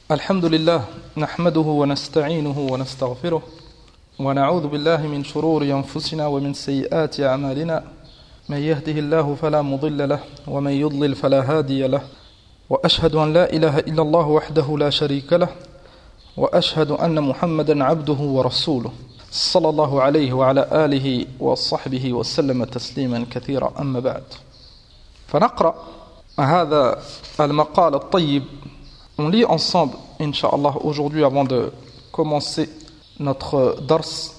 الحمد لله نحمده ونستعينه ونستغفره ونعوذ بالله من شرور أنفسنا ومن سيئات أعمالنا من يهده الله فلا مضل له ومن يضلل فلا هادي له وأشهد أن لا إله إلا الله وحده لا شريك له وأشهد أن محمدا عبده ورسوله صلى الله عليه وعلى آله وصحبه وسلم تسليما كثيرا أما بعد فنقرأ هذا المقال الطيب. On lit ensemble, Inch'Allah, aujourd'hui, avant de commencer notre dars,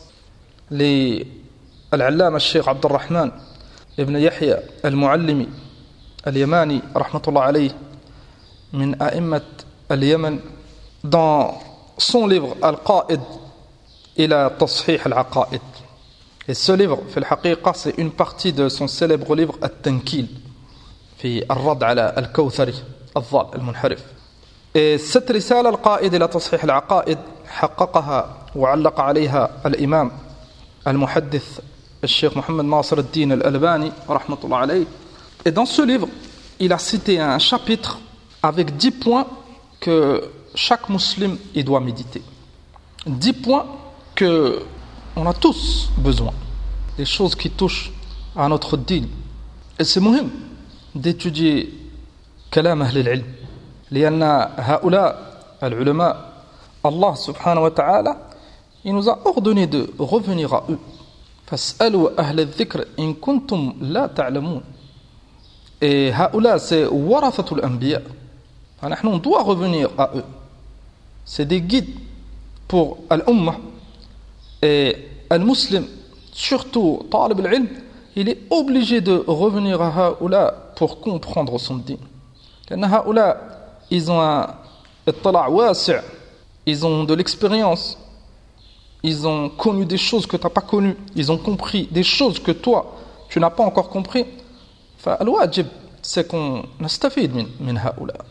Al-Allama al-Sheikh Abdurrahman ibn Yahya al-Muallimi al-Yamani, rahmatullah alayh, min a'immat al-Yaman, dans son livre Al-Qa'id ila Tashih al-Aqa'id. Et ce livre, في الحقيقة, c'est une partie de son célèbre livre At-Tankil, في الرد على الكوثري الضال المنحرف. Et cette رسالة القائد إلى تصحيح العقائد حققها وعلق عليها الإمام المحدث الشيخ محمد ناصر الدين الألباني رحمة الله عليه. Et dans ce livre, il a cité un chapitre avec 10 points que chaque musulman il doit méditer. 10 points que on a tous besoin. Des choses qui touchent à notre din. Et c'est muhim d'étudier كلام أهل العلم. لأن هؤلاء العلماء Allah subhanahu wa ta'ala il nous a ordonné de revenir à eux. فاسألوا أهل الذكر إن كنتم لا تعلمون. Et هؤلاء c'est ورثة الأنبياء. فنحن on doit revenir à eux. C'est des guides pour l'umma. Et le musulman, surtout طالب العلم, il est obligé de revenir à هؤلاء pour comprendre son din. لأن هؤلاء ils ont un اطلاع واسع, ils ont de l'expérience, ils ont connu des choses que tu n'as pas connues, ils ont compris des choses que toi tu n'as pas encore compris. فالواجب c'est qu'on نستفيد من هؤلاء.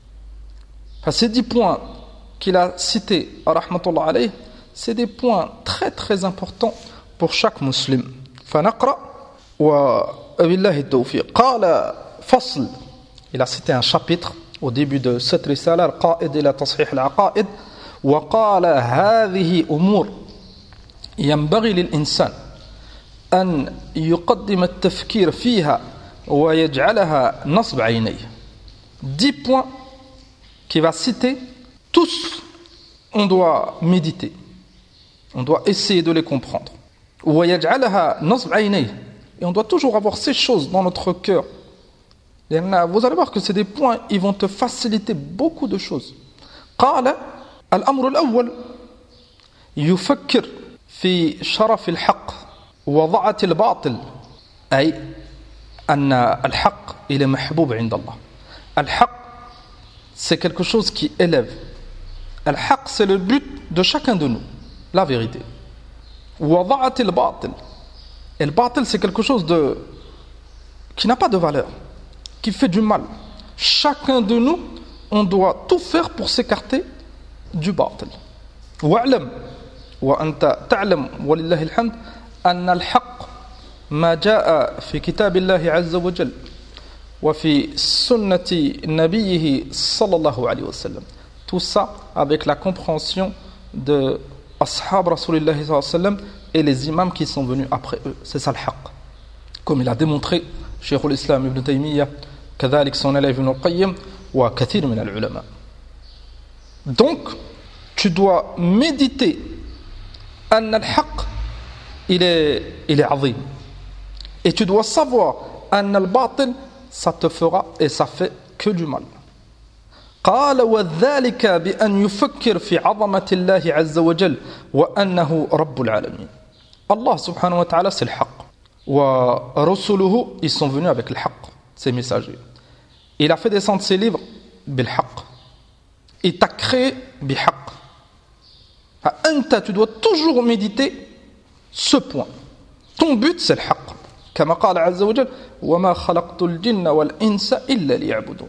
Ces 10 points qu'il a cités rahmatullah alayh, c'est des points très très importants pour chaque musulman. فنقرأ وبالله التوفيق. قال فصل, il a cité un chapitre au début de cette risala, Al-Qa'id ila Tashih al-Aqa'id, وقال هذه أمور ينبغي للإنسان أن يقدم التفكير فيها ويجعلها نصب عينيه. 10 points qu'il va citer, tous on doit méditer, on doit essayer de les comprendre. ويجعلها نصب عينيه, et on doit toujours avoir ces choses dans notre cœur. Vous allez voir que c'est des points, ils vont te faciliter beaucoup de choses. قال الأمر الأول يفكر في شرف الحق وضعة الباطل, أي أن الحق il est محبوب عند الله. الحق c'est quelque chose qui élève. الحق c'est le but de chacun de nous, la vérité. وضعة الباطل, et le باطل c'est quelque chose qui n'a pas de valeur, qui fait du mal. Chacun de nous, on doit tout faire pour s'écarter du باطل. واعلم وأنت تعلم ولله الحمد أن الحق ما جاء في كتاب الله عز وجل وفي سنة نبيه صلى الله عليه وسلم. Tout ça avec la compréhension de ashab Rasulullah sallallahu alayhi wa sallam et les imams qui sont venus après eux. C'est ça le haqq. Comme il a démontré Cheikh al-Islam Ibn Taymiyyah, كذلك son élève Ibn al-Qayyim, وكثير من العلماء. Donc, tu dois méditer أن الحق il est عظيم. Et tu dois savoir أن الباطل ça te fera et ça fait que du mal. قال وذلك بأن يفكر في عظمة الله عز وجل وأنه رب العالمين. Allah subhanahu wa ta'ala c'est le haqq. ورسله ils sont venus avec le haqq, ces messagers. Il a fait descendre ses livres bil haqq. Il t'a créé bi haqq. Tu dois toujours méditer ce point. Ton but c'est le haqq. كما قال عز وجل وما خلقت الجن والإنس إلا ليعبدون.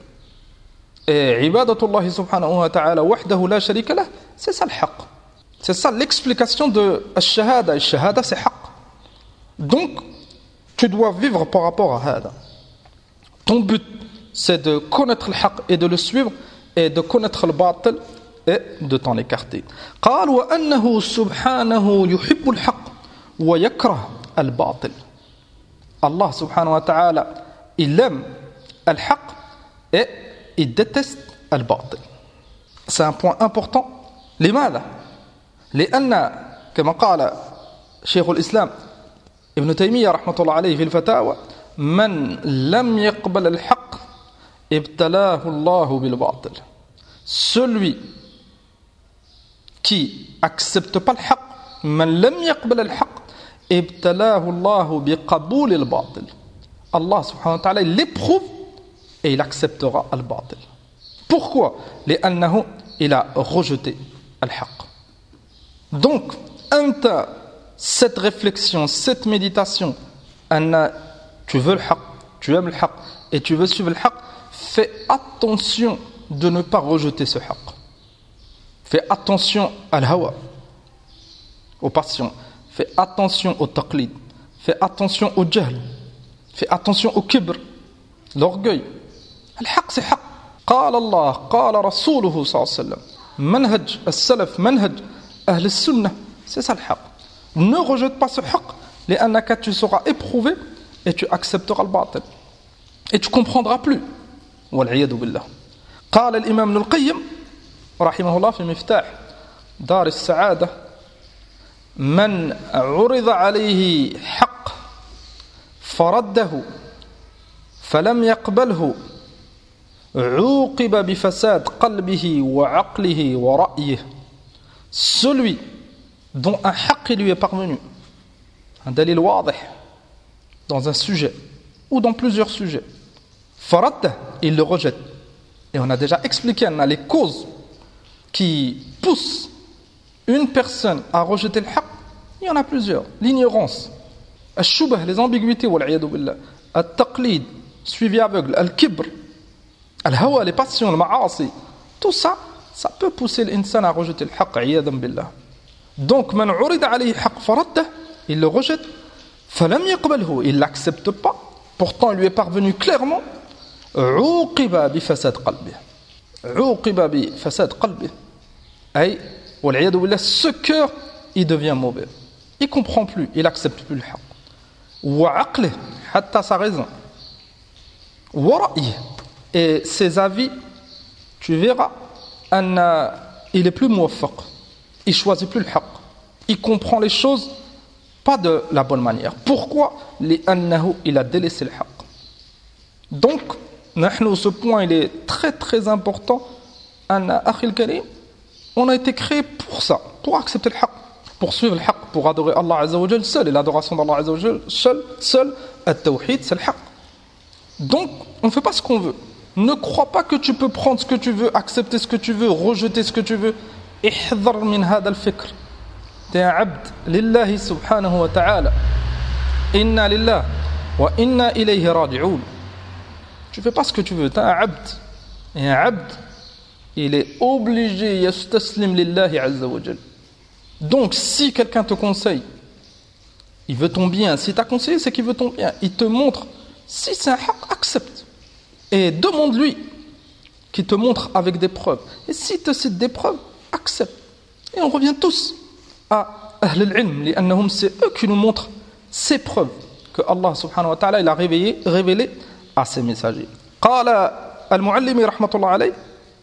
Et ibadatullahi subhanahu wa ta'ala wahdahu la sharika lah, c'est ça le haqq. C'est ça l'explication de al-shahada. Al-shahada c'est haqq. Donc tu dois vivre par rapport à hada. Ton but c'est de connaître le haqq et de le suivre, et de connaître le batil et de t'en écarter. قال وأنه سبحانه يحب الحق ويكره الباطل. Allah subhanahu wa ta'ala, il aime al-haq et il déteste al-batil. C'est un point important. لماذا؟ لأن كما قال شيخ الإسلام ابن تيمية رحمة الله عليه في الفتاوى من لم يقبل الحق ابتلاه الله بالباطل. Celui qui accepte pas le haq, من لم يقبل الحق ابتلاه الله بقبول الباطل. Allah subhanahu wa ta'ala il l'éprouve et il acceptera al-batil. Pourquoi? لأنه il a rejeté al-haq. Donc, cette réflexion, cette méditation, tu veux le haq, tu aimes le haq et tu veux suivre le haq, fais attention de ne pas rejeter ce haq. Fais attention à l'hawa, aux passions. Fais attention au taqlid. Fais attention au jahl. Fais attention au kibr, l'orgueil. Al-haq c'est haq. قال الله قال رسوله صلى الله عليه وسلم منهج السلف منهج أهل السنة. C'est ça le haq. Ne rejette pas ce haq, لأنك tu seras éprouvé et tu accepteras le batil. Et tu comprendras plus. والعياذ بالله. قال الإمام ابن القيم رحمه الله في مفتاح دار السعادة من عرض عليه حق فرده فلم يقبله عوقب بفساد قلبه وعقله ورأيه. Celui dont un haqq lui est parvenu, un dalil wadih, dans un sujet ou dans plusieurs sujets, faradda, il le rejette. Et on a déjà expliqué les causes qui poussent une personne à rejeter le haqq. Il y en a plusieurs. L'ignorance, al-shubah, les ambiguïtés, wal-'iyadu billah, al-taqlid, suivi aveugle, al-kibr, al-hawa, les passions, le ma'asi, tout ça, ça peut pousser l'insan à rejeter le haqq, 'iyadan billah. Donc, man 'urida alayhi haqq faraddah, il le rejette, falam yaqbalhu, il l'accepte pas, pourtant il lui est parvenu clairement, 'uqiba bi fasad qalbih. 'Uqiba bi fasad qalbih. Ay, wal-'iyadu billah, ce cœur, il devient mauvais. Il comprend plus, il accepte plus le haqq. Wa 'aqlih, hatta sa raison. Wa ra'yih, et ses avis, tu verras, il est plus muwaffaq. Il choisit plus le haqq. Il comprend les choses pas de la bonne manière. Pourquoi? لأنه il a délaissé le haqq. Donc, ce point il est très très important. Akhi al-Karim, on a été créé pour ça, pour accepter le haqq, pour suivre le haqq, pour adorer Allah Azza wa Jal seul. Et l'adoration d'Allah Azza wa Jal seul, al-tawhid, c'est le haqq. Donc, on ne fait pas ce qu'on veut. Ne crois pas que tu peux prendre ce que tu veux, accepter ce que tu veux, rejeter ce que tu veux. احذر من هذا الفكر. T'es un abd lillahi subhanahu wa ta'ala. Inna lillah wa inna ilayhi raji'un. Tu fais pas ce que tu veux, t'es un abd. Et un abd, il est obligé yastaslim lillahi azza wa jal. Donc si quelqu'un te conseille, il veut ton bien. Si t'as conseillé, c'est qu'il veut ton bien. Il te montre, si c'est un haqq, accepte. Et demande-lui qu'il te montre avec des preuves. Et s'il te cite des preuves, accepte. Et on revient tous à Ahl al-Ilm, لأنهم c'est eux qui nous montrent ces preuves que Allah subhanahu wa ta'ala il a révélé à ses messagers. قال المعلم رحمة الله عليه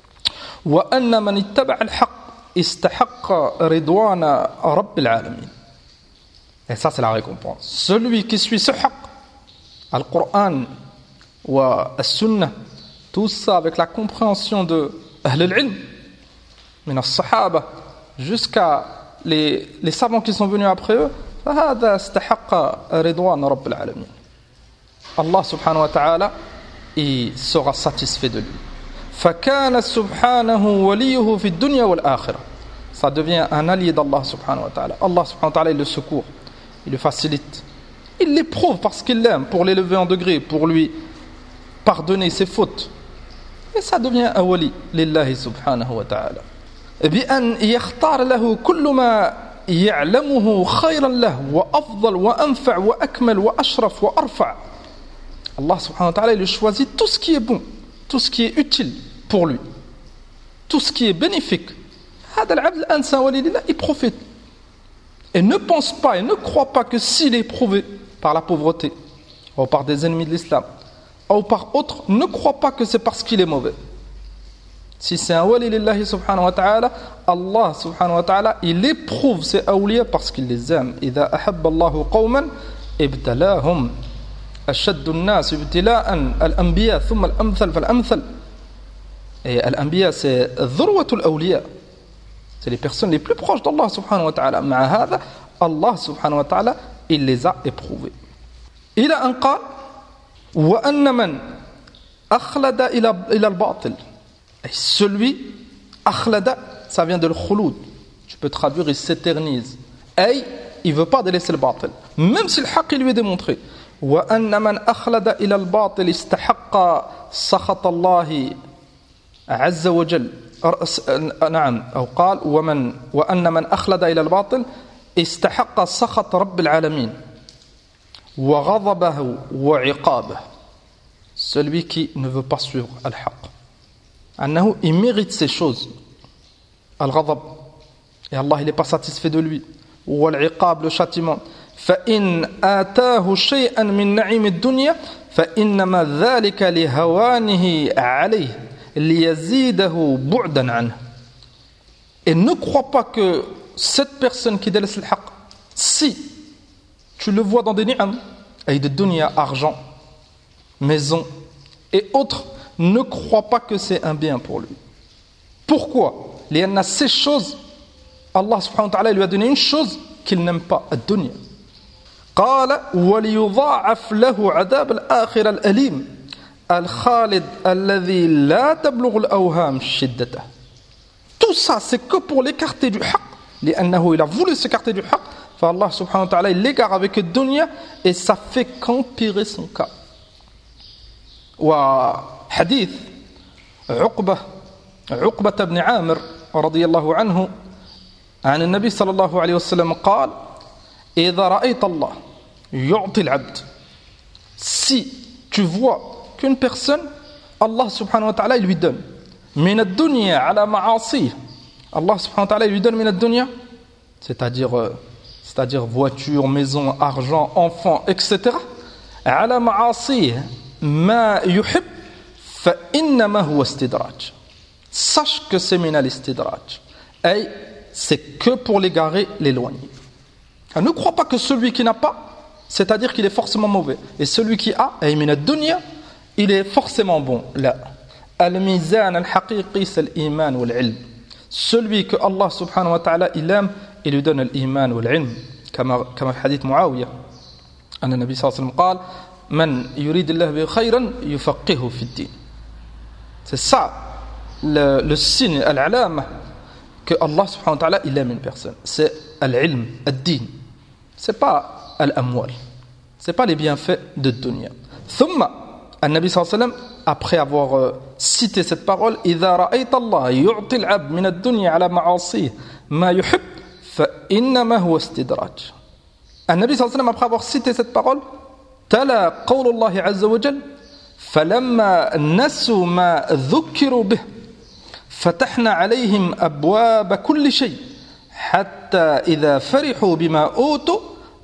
وأن من اتبع الحق استحق رضوان رب العالمين. Et ça c'est la récompense. Celui qui suit ce haqq, al-Qur'an wa al-Sunnah, tout ça avec la compréhension de Ahl al-Ilm, من الصحابة jusqu'à les savants qui sont venus après eux, فهذا استحق رضوان رب العالمين. Allah subhanahu wa ta'ala il sera satisfait de lui. فكان سبحانه وليه في الدنيا والآخرة. Ça devient un allié d'Allah subhanahu wa ta'ala. Allah subhanahu wa ta'ala il le secourt, il le facilite, il l'éprouve parce qu'il l'aime, pour l'élever en degré, pour lui pardonner ses fautes. Et ça devient un wali lillahi subhanahu wa ta'ala. بأن يختار له كل ما يعلمه خيرا له وأفضل وأنفع وأكمل وأشرف وأرفع. Allah subhanahu wa ta'ala il choisit tout ce qui est bon, tout ce qui est utile pour lui, tout ce qui est bénéfique هذا العبد الآن c'est un wali lillah, il profite. Et ne pense pas et ne crois pas que s'il est éprouvé par la pauvreté, ou par des ennemis de l'islam, ou par autre, ne crois pas que c'est parce qu'il est mauvais. Si c'est un wali lillahi subhanahu wa ta'ala, Allah subhanahu wa ta'ala, il éprouve ses awliya parce qu'il les aime. إذا أحب الله قوما ابتلاهم أشد الناس ابتلاء الأنبياء ثم الأمثل فالأمثل. Et l'anbiya, c'est ذروة الأولياء. C'est les personnes les plus proches d'Allah subhanahu wa ta'ala. مع هذا, Allah subhanahu wa ta'ala, il les a éprouvés. إلى أن قال وأن من أخلد إلى الباطل. Et celui, akhlada, ça vient de l'khouloud. Tu peux traduire, il s'éternise. Et il ne veut pas délaisser le batil. Même si le haqq lui est démontré. وأن من أخلد إلى الباطل استحق سخط الله عز وجل. نعم أو قال وأن من أخلد إلى الباطل استحق سخط رب العالمين وغضبه وعقابه. Celui qui ne veut pas suivre al-haqq, أنه il mérite ces choses, al-ghadab, et Allah il n'est pas satisfait de lui, ou al-iqab, le châtiment. فإن آتاه شيئا من نعيم الدنيا فإنما ذلك لهوانه عليه ليزيده بعدا عنه. Et ne crois pas que cette personne qui délaisse le haqq, si tu le vois dans des ni'am, et de dunya, argent, maison et autres, ne crois pas que c'est un bien pour lui. Pourquoi? لأن ces choses, Allah subhanahu wa ta'ala lui a donné une chose qu'il n'aime pas, الدنيا. قال وليضاعف له عذاب الآخرة الأليم الخالد الذي لا تبلغ الأوهام شدته. Tout ça, c'est que pour l'écarter du haqq. لأنه il a voulu s'écarter du haqq. Allah subhanahu wa ta'ala, il l'égare avec le dunya et ça fait qu'empirer son cas. وحديث عقبة بن عامر رضي الله عنه عن النبي صلى الله عليه وسلم قال إذا رأيت الله يعطي العبد. Si tu vois qu'une personne, Allah subhanahu wa ta'ala, il lui donne من الدنيا على معاصيه. Allah subhanahu wa ta'ala, il lui donne من الدنيا, c'est-à-dire voiture, maison, argent, enfants, etc. على معاصيه ما يحب فإنما هو استدراج. Sache que c'est من الاستدراج. Et c'est que pour l'égarer, l'éloigner. Ne crois pas que celui qui n'a pas, c'est-à-dire qu'il est forcément mauvais. Et celui qui a, et من الدنيا, il est forcément bon. لا. الميزان الحقيقي c'est الإيمان والعلم. Celui que Allah subhanahu wa ta'ala il aime, il lui donne l'iman ou l'ilm. كما في حديث معاوية أن النبي صلى الله عليه وسلم قال من يريد الله به خيرا يفقهه في الدين. C'est ça le signe, l'alama que Allah subhanahu wa ta'ala il aime une personne. C'est l'ilm, ad-din. C'est pas l'amwal. C'est pas les bienfaits de dunya. ثم النبي صلى الله عليه وسلم, après avoir cité cette parole, إذا رأيت الله يعطي العبد من الدنيا على معاصيه ما يحب فإنما هو استدراج. النبي صلى الله عليه وسلم, après avoir cité cette parole, تلا قول الله عز وجل فلما نسوا ما ذكروا به فتحنا عليهم أبواب كل شيء حتى إذا فرحوا بما أوتوا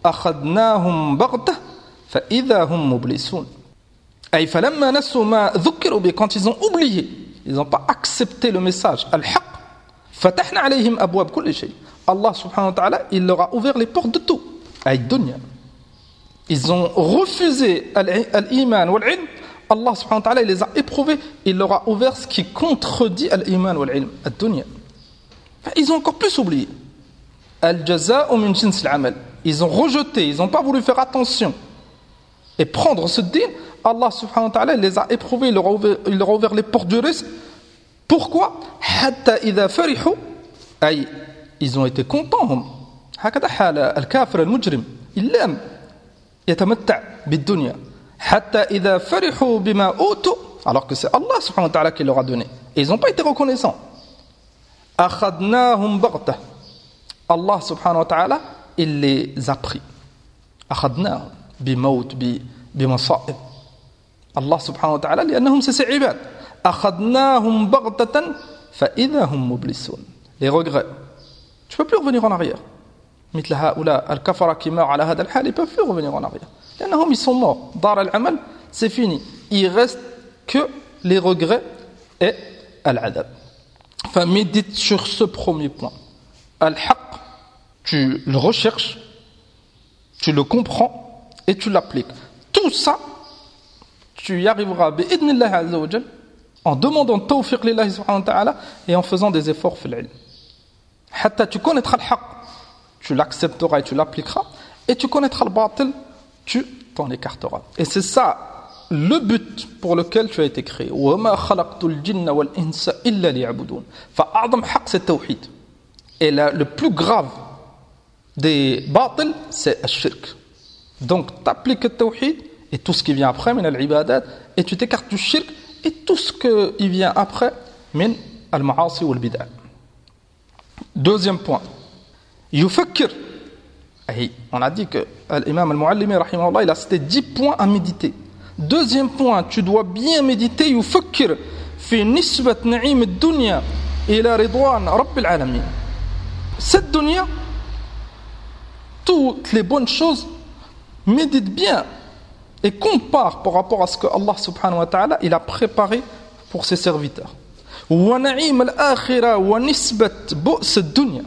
أخذناهم بغتة فإذا هم مبلسون. أي فلما نسوا ما ذكروا به, quand ils ont oublié, ils n'ont pas accepté le message al-haq, فتحنا عليهم أبواب كل شيء. Allah subhanahu wa ta'ala, il leur a ouvert les portes de tout. Ay dunya. Ils ont refusé l'iman ou l'ilm. Allah subhanahu wa ta'ala, il les a éprouvés. Il leur a ouvert ce qui contredit l'iman ou l'ilm. Ad-dunya. Ils ont encore plus oublié. Al-jaza'u min jins al-amal. Ils ont rejeté, ils n'ont pas voulu faire attention et prendre ce din. Allah subhanahu wa ta'ala, il les a éprouvés, il leur a ouvert les portes du risque. Pourquoi? Hatta idha farihu. Ay, ils ont été contents. هكذا حال الكافر المجرم. Il aime يتمتع بالدنيا. حتى إذا فرحوا بما أوتوا, alors que c'est Allah subhanahu wa ta'ala qui leur a donné. Et ils n'ont pas été reconnaissants. أخذناهم بغتة. Allah subhanahu wa ta'ala, il les a pris. أخذناهم بموت بمصائب. Allah subhanahu wa ta'ala, لأنهم c'est ses عباد. أخذناهم بغتة فإذا هم مبلسون. les regrets. Tu ne peux plus revenir en arrière. مثل هؤلاء الكفرة qui meurent على هذا الحال, ils ne peuvent plus revenir en arrière. لأنهم ils sont morts. دار العمل, c'est fini. Il reste que les regrets et al-adab. Enfin, médite sur ce premier point. Al-haq, tu le recherches, tu le comprends et tu l'appliques. Tout ça, tu y arriveras bi'idnillah azza wa jal, en demandant tawfiq lillahi subhanahu wa ta'ala et en faisant des efforts fil ilm. Hatta tu connaîtras le haq, tu l'accepteras et tu l'appliqueras, et tu connaîtras le batil, tu t'en écarteras. Et c'est ça le but pour lequel tu as été créé. وَمَا خَلَقْتُ الْجِنَّ وَالْإِنسَ إِلَّا لِيَعْبُدُونَ. فأعظم حق c'est tawhid. Et le plus grave des batil, c'est le shirk. Donc t'appliques le tawhid et tout ce qui vient après, min al-ibadat, et tu t'écartes du shirk et tout ce qui vient après, min al-ma'asi wal bid'a. Deuxième point. Yufakkir. On a dit que l'imam al-Muallimi, rahimahullah, il a cité 10 points à méditer. Deuxième point, tu dois bien méditer. Yufakkir fi nisbat na'im ad-dunya ila ridwan rabbil alamin. Cette dunya, toutes les bonnes choses, médite bien et compare par rapport à ce que Allah subhanahu wa ta'ala il a préparé pour ses serviteurs. Wa na'im al-akhirah wa nisbat bu's ad-dunya.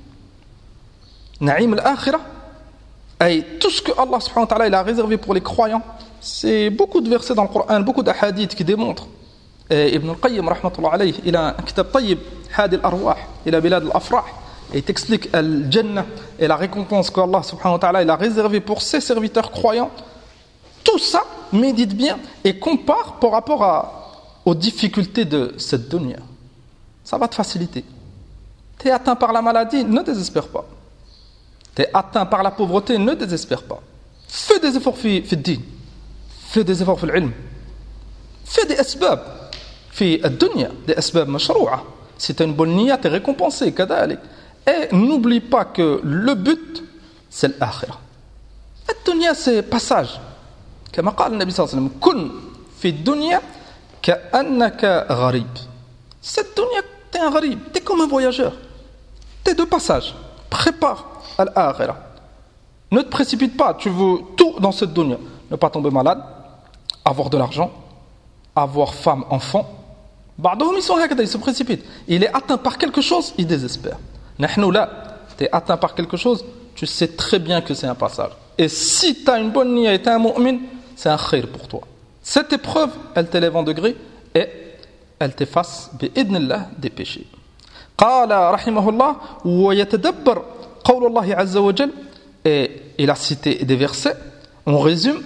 Na'im al-akhirah, tout ce que Allah subhanahu wa ta'ala il a réservé pour les croyants, c'est beaucoup de versets dans le Coran, beaucoup d'ahadiths qui démontrent. Ibn al-Qayyim rahmatullah alayhi, il a un kitab tayyib, Hadi al-Arwah, ila bilad al-afrah, et il t'explique al-Jannah et la récompense que Allah subhanahu wa ta'ala il a réservé pour ses serviteurs croyants. Tout ça, médite bien et compare par rapport aux difficultés de cette dunya. Ça va te faciliter. Tu es atteint par la maladie, ne désespère pas. Tu es atteint par la pauvreté, ne désespère pas. Fais des efforts fi din. Fais des efforts fi l'ilm. Fais des asbab fi ad-dunya, des asbab mashrou'a. Si tu as une bonne niya, tu es récompensé, kadalik. Et n'oublie pas que le but, c'est l'akhirah. Ad-dunya, c'est passage. Comme قال النبي صلى الله عليه وسلم كن في الدنيا كأنك غريب. Cette dunya, tu es un gharib, tu es comme un voyageur. Tu es de passage. Prépare al-akhirah. Ne te précipite pas, tu veux tout dans cette dunya. Ne pas tomber malade, avoir de l'argent, avoir femme, enfant. بعضهم يسون هكذا, il se précipite. Il est atteint par quelque chose, il désespère. نحن لا, tu es atteint par quelque chose, tu sais très bien que c'est un passage. Et si tu as une bonne niya et tu es un mu'min, c'est un khayr pour toi. Cette épreuve, elle t'élève en degré et elle t'efface bi'idnillah des péchés. قال رحمه الله ويتدبر قول الله عز وجل, et il a cité des versets, on résume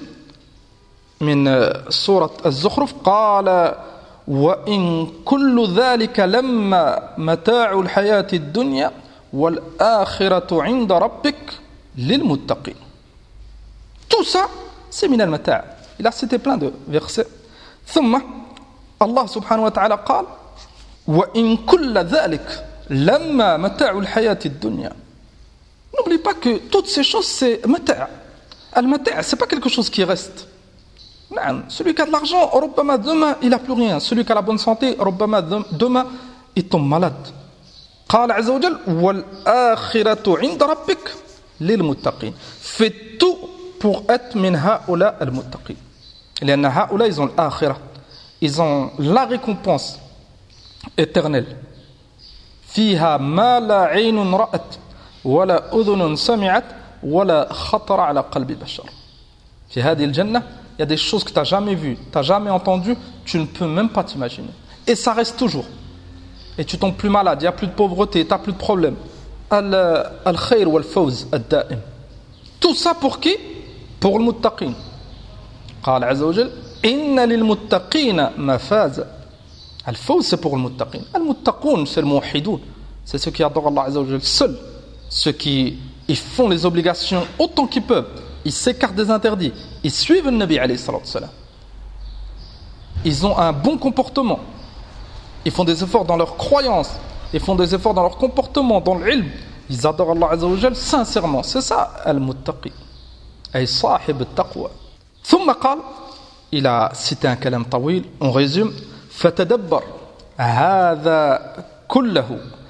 من سورة الزخرف قال وإن كل ذلك لما متاع الحياة الدنيا والآخرة عند ربك للمتقين. Tout ça, c'est من المتاع. Il a cité plein de versets. ثم الله سبحانه وتعالى قال وإن كل ذلك لما متاع الحياة الدنيا. N'oublie pas que toutes ces choses, c'est mata'. Al-mata', c'est pas quelque chose qui reste. Non. Celui qui a de l'argent, ربما demain, il n'a plus rien. Celui qui a la bonne santé, ربما demain, il tombe malade. قال عز وجل والآخرة عند ربك للمتقين. Fais tout pour être من هؤلاء المتقين. لأن هؤلاء ils ont l'آخرة. Ils ont la récompense éternelle. فيها ما لا عين رأت ولا أذن سمعت ولا خطر على قلب بشر. في هذه الجنة, il y a des choses que tu n'as jamais vues, tu n'as jamais entendues, tu ne peux même pas t'imaginer. Et ça reste toujours. Et tu tombes plus malade, il n'y a plus de pauvreté, tu n'as plus de problème. Al-khayr wal-fawz ad-da'im. Tout ça pour qui? Pour le muttaqin. قال عز وجل إن للمتقين مفازا. Al-fawz c'est pour le muttaqin. Al-muttaqoun c'est le muwahhidoun. C'est ceux qui adorent Allah Azza wa Jal seul. Ceux qui ils font les obligations autant qu'ils peuvent. Ils s'écartent des interdits. Ils suivent le Nabi alayhi salatu wa salam. Ils ont un bon comportement. Ils font des efforts dans leur croyance. Ils font des efforts dans leur comportement, dans l'ilm. Ils adorent Allah Azza wa Jal sincèrement. C'est ça, al-muttaqi. Ay sahib al-taqwa. ثم قال, il a cité un kalam tawil, on résume, فتدبر هذا كله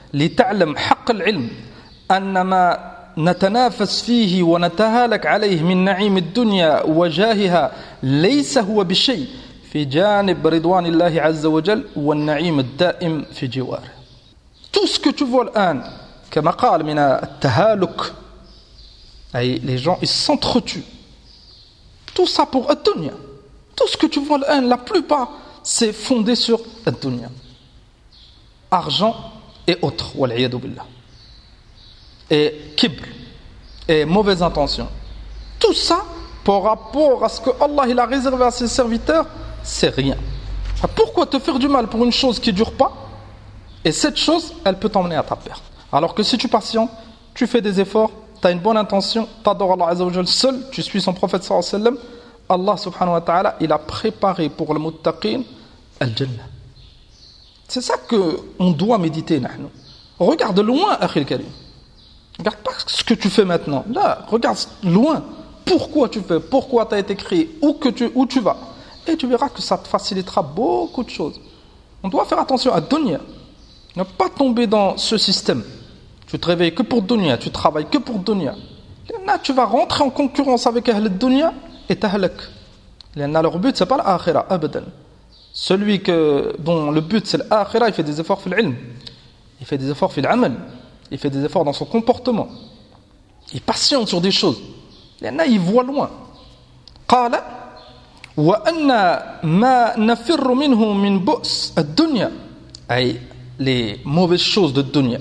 لتعلم حق العلم أن ما نتنافس فيه ونتهالك عليه من نعيم الدنيا وجاهها ليس هو بشيء في جانب رضوان الله عز وجل والنعيم الدائم في جواره. Tout ce que tu vois الآن كما قال من التهالك أي les gens ils s'entretuent, tout ça pour الدنيا. Tout ce que tu vois الآن, la plupart, c'est fondé sur الدنيا, argent et autres, والعياذ بالله, et kibr, et mauvaise intention. Tout ça par rapport à ce que Allah il a réservé à ses serviteurs, c'est rien. Pourquoi te faire du mal pour une chose qui ne dure pas? Et cette chose, elle peut t'emmener à ta perte. Alors que si tu patientes, tu fais des efforts, tu as une bonne intention, tu adores Allah Azza wa Jal seul, tu suis son prophète sallallahu alayhi wa sallam, Allah subhanahu wa ta'ala, il a préparé pour le muttaqin al-Jannah. C'est ça qu'on doit méditer. Nahnu. Regarde loin, Akhil Karim. Regarde pas ce que tu fais maintenant. Là, regarde loin. Pourquoi tu fais, pourquoi tu as été créé, où tu vas. Et tu verras que ça te facilitera beaucoup de choses. On doit faire attention à dunya. Ne pas tomber dans ce système. Tu te réveilles que pour dunya, tu travailles que pour dunya. Là, tu vas rentrer en concurrence avec Ahl al-Dunya et tahlak. Leur but, c'est pas l'akhira, abadan. Celui dont le but c'est l'akhira, il fait des efforts fil ilm. Il fait des efforts fil amal. Il fait des efforts dans son comportement. Il patiente sur des choses. Il voit loin. قال وأن ما نفر منه من بؤس الدنيا أي les mauvaises choses de dunya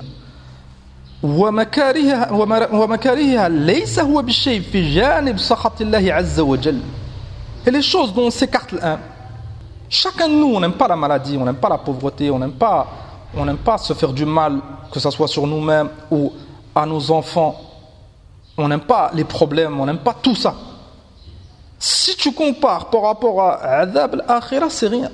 ومكارهها ليس هو بالشيء في جانب سخط الله عز وجل. Et les choses dont on s'écarte l'un, chacun de nous, on n'aime pas la maladie, on n'aime pas la pauvreté, on n'aime pas se faire du mal, que ce soit sur nous-mêmes ou à nos enfants. On n'aime pas les problèmes, on n'aime pas tout ça. Si tu compares par rapport à Adab al-Akhirah, c'est rien.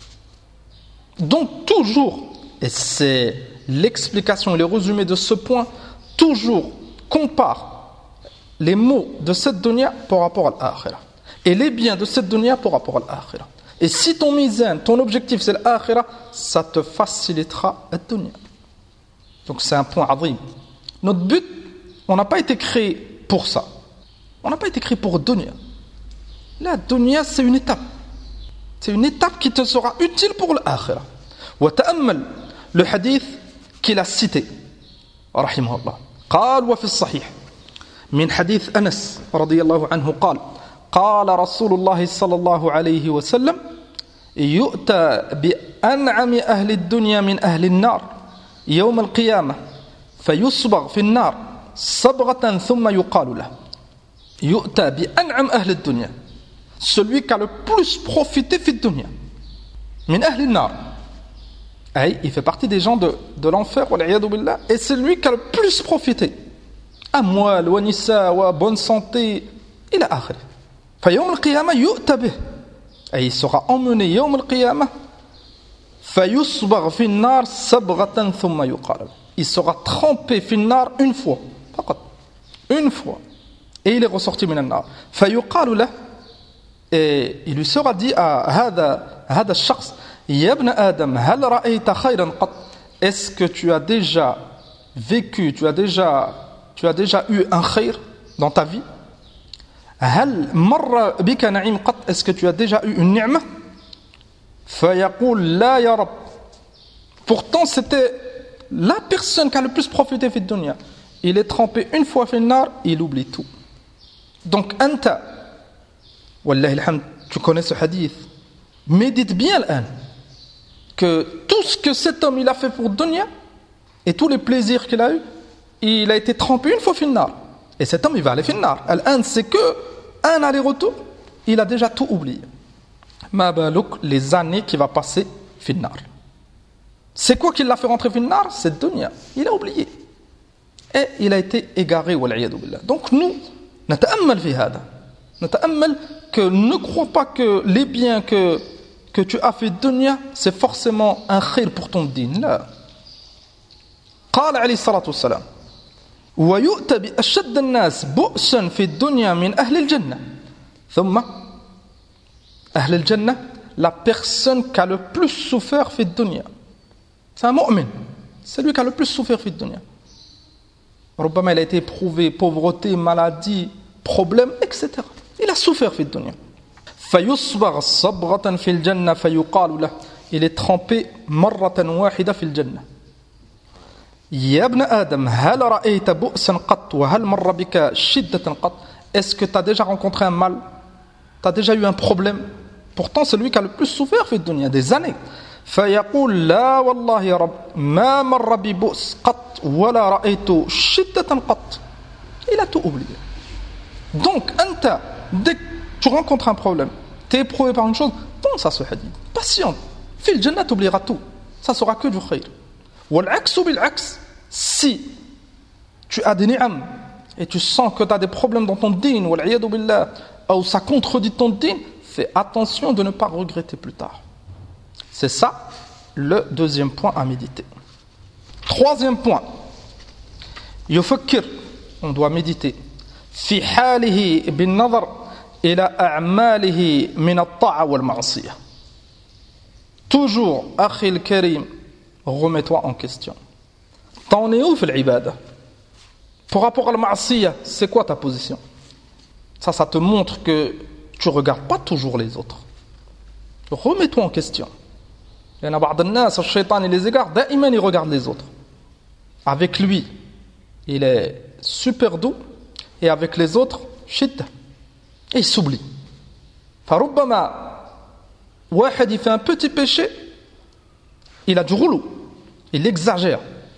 Donc toujours, et c'est l'explication et le résumé de ce point, toujours compare les maux de cette dunya par rapport à l'akhirah et les biens de cette dunya par rapport à l'akhirah. Et si ton mizan, ton objectif c'est l'akhirah, ça te facilitera la dunya. Donc c'est un point azim. Notre but, on n'a pas été créé pour ça. On n'a pas été créé pour dunya. La dunya, c'est une étape. C'est une étape qui te sera utile pour l'akhirah. Wa ta'ammal le hadith qu'il a cité رحمه الله قال وفي الصحيح من حديث أنس رضي الله عنه قال رسول الله صلى الله عليه وسلم يؤتى بأنعم أهل الدنيا من أهل النار يوم القيامة فيصبغ في النار صبغة ثم يقال له يؤتى بأنعم أهل الدنيا, celui qui a le plus profité في الدنيا من أهل النار. Il fait partie des gens de l'enfer, et c'est lui qui a le plus profité. Amwal, wa nisa, wa bonne santé, ila akhir. Fa yawm al-qiyamah yu'ta bih. Il sera emmené yawm al-qiyamah. Fa yusbagh fi an-nar sabghatan thumma yuqal. Il sera trempé fi an-nar une fois. Une fois. Et il est ressorti min an-nar. Fa yuqal lah. Et il lui sera dit à hada al-shakhs, Ya ibn Adam, hal ra'ayta khayran qat? Est-ce que tu as déjà vécu, tu as déjà eu un khayr dans ta vie? Hal marra bika na'im qat? Est-ce que tu as déjà eu une ni'ma? Fa yaqul la ya Rabb. Pourtant c'était la personne qui a le plus profité de la dunya. Il est trempé une fois dans le nar, il oublie tout. Donc anta, wallahi alhamd, tu connais ce hadith. Médite bien l'an. Que tout ce que cet homme il a fait pour dunya et tous les plaisirs qu'il a eu, il a été trempé une fois finnar. Et cet homme il va aller finnar. Al-an c'est que un aller-retour, il a déjà tout oublié. Ma balouk, les années qu'il va passer finnar. C'est quoi qui l'a fait rentrer finnar? C'est dunya. Il a oublié. Et il a été égaré wal-'iyadu billah. Donc nous, nata'ammal fi hada. Nata'ammal que ne crois pas que les biens que tu as fait dunya, c'est forcément un khir pour ton din. Là. قال عليه الصلاة والسلام ويؤتى بأشد الناس بؤسا في الدنيا من أهل الجنة ثم أهل الجنة, la personne qui a le plus souffert في الدنيا, c'est un mu'min. C'est lui qui a le plus souffert في الدنيا. ربما il a été éprouvé, pauvreté, maladie, problème, etc. Il a souffert في الدنيا. فيصبغ صبغة في الجنة فيقال له, il est trempé مرة واحدة في الجنة. يا ابن آدم هل رأيت بؤسا قط وهل مر بك شدة قط. Est-ce que tu as déjà rencontré un mal? Tu as déjà eu un problème? Pourtant c'est lui qui a le plus souffert في الدنيا, des années. فيقول لا والله يا رب ما مر ببؤس قط ولا رأيت شدة قط. Il a tout oublié. Donc أنت dès que tu rencontres un problème, tu es éprouvé par une chose, pense à ce hadith, patiente. في الجنة tu oublieras tout, ça sera que du khayr. والعكس بالعكس, si tu as des ni'am et tu sens que tu as des problèmes dans ton din, والعياذ بالله, ou ça contredit ton din, fais attention de ne pas regretter plus tard. C'est ça le deuxième point à méditer. Troisième point, يفكر, on doit méditer في حاله بالنظر إلى أعماله من الطاعة والمعصية. Toujours, أخي الكريم, remets-toi en question. T'en es où في العبادة? Par rapport à la ma'asiyah, c'est quoi ta position? Ça te montre que tu ne regardes pas toujours les autres. Remets-toi en question. Il y en a بعض الناس, الشيطان il les égare, دائما il regarde les autres. Avec lui, il est super doux, et avec les autres, shidda. Et il s'oublie. فربما واحد il fait un petit péché, il a du rouleau, il exagère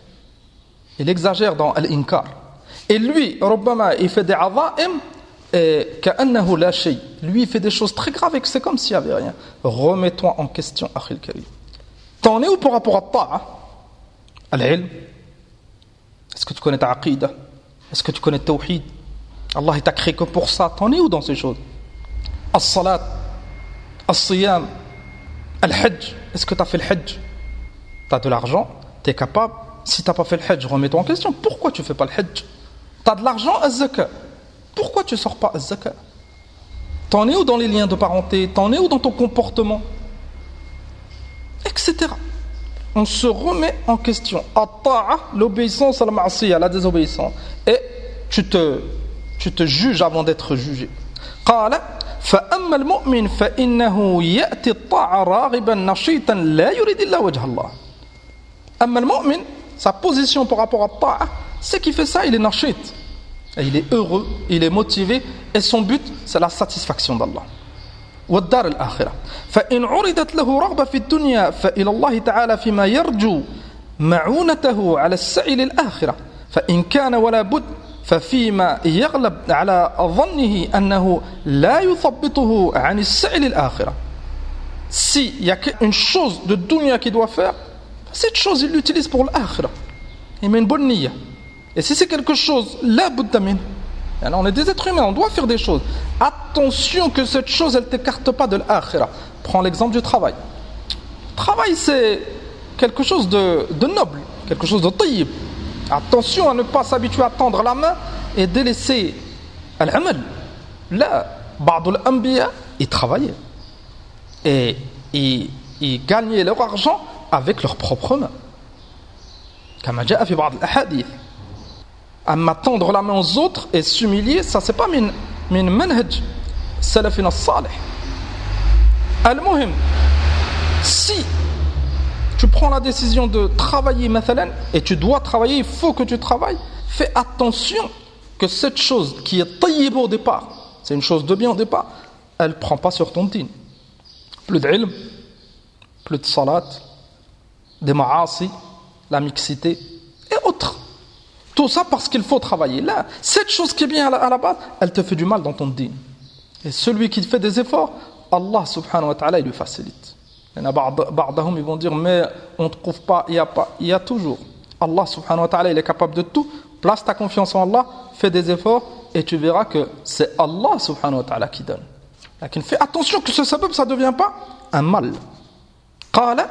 dans l'inkar. Et lui, ربما il fait des عظائم كأنه لا شيء. Lui il fait des choses très graves et c'est comme s'il n'y avait rien. Remets-toi en question, أخي الكريم. T'en es où par rapport à الطاعة? العلم. Est-ce que tu connais ta aqidah? Est-ce que tu connais le tawhid? Allah t'a créé que pour ça. T'en es où dans ces choses? As-salat, as-siyam, al-hajj. Est-ce que tu as fait le hajj? Tu as de l'argent, tu es capable. Si tu n'as pas fait le hajj, remets-toi en question. Pourquoi tu ne fais pas le hajj? Tu as de l'argent, az-zakat. Pourquoi tu ne sors pas az-zakat? T'en es où dans les liens de parenté? T'en es où dans ton comportement? Etc. On se remet en question. At-ta'a, l'obéissance à la ma'asiyah, la désobéissance. Et tu te juges avant d'être jugé. قال فأما المؤمن فإنه يأتي الطاعة راغبا نشيطا لا يريد إلا وجه الله. أما المؤمن, sa position par rapport à الطاعة, c'est qu'il fait ça, il est nashit. Il est heureux, il est motivé, et son but, c'est la satisfaction d'Allah. والدار الآخرة. فإن عرضت له رغبة في الدنيا فإلى الله تعالى فيما يرجو معونته على السعي للآخرة. فإن كان ولا بد ففيما يغلب على ظنه أنه لا يثبطه عن السعي للآخرة. Si il y a une chose de dunya qu'il doit faire, cette chose il l'utilise pour l'akhira. Il met une bonne niya. Et si c'est quelque chose, la budda min. Alors on est des êtres humains, on doit faire des choses. Attention que cette chose, elle ne t'écarte pas de l'akhira. Prends l'exemple du travail. Le travail, c'est quelque chose de noble, quelque chose de tayyib. Attention à ne pas s'habituer à tendre la main et délaisser al-amal. Là, ba'd al-anbiya, ils travaillaient. Et ils gagnaient leur argent avec leurs propres mains. Kama ja'a fi ba'd al-ahadith. Amma tendre la main aux autres et s'humilier, ça c'est pas min manhaj salafina salih. Al-muhim, si tu prends la décision de travailler mathalan, et tu dois travailler, il faut que tu travailles, fais attention que cette chose qui est tayyib au départ, c'est une chose de bien au départ, elle ne prend pas sur ton din. Plus d'ilm, plus de salat, des ma'asi, la mixité et autres. Tout ça parce qu'il faut travailler. Là, cette chose qui est bien à la base, elle te fait du mal dans ton din. Et celui qui fait des efforts, Allah subhanahu wa ta'ala, il lui facilite. Il y en a ba'dahum, ils vont dire, mais on ne trouve pas, il y a toujours. Allah subhanahu wa ta'ala, il est capable de tout. Place ta confiance en Allah, fais des efforts, et tu verras que c'est Allah subhanahu wa ta'ala qui donne. Donc, fais attention que ce sabab, ça ne devient pas un mal. قال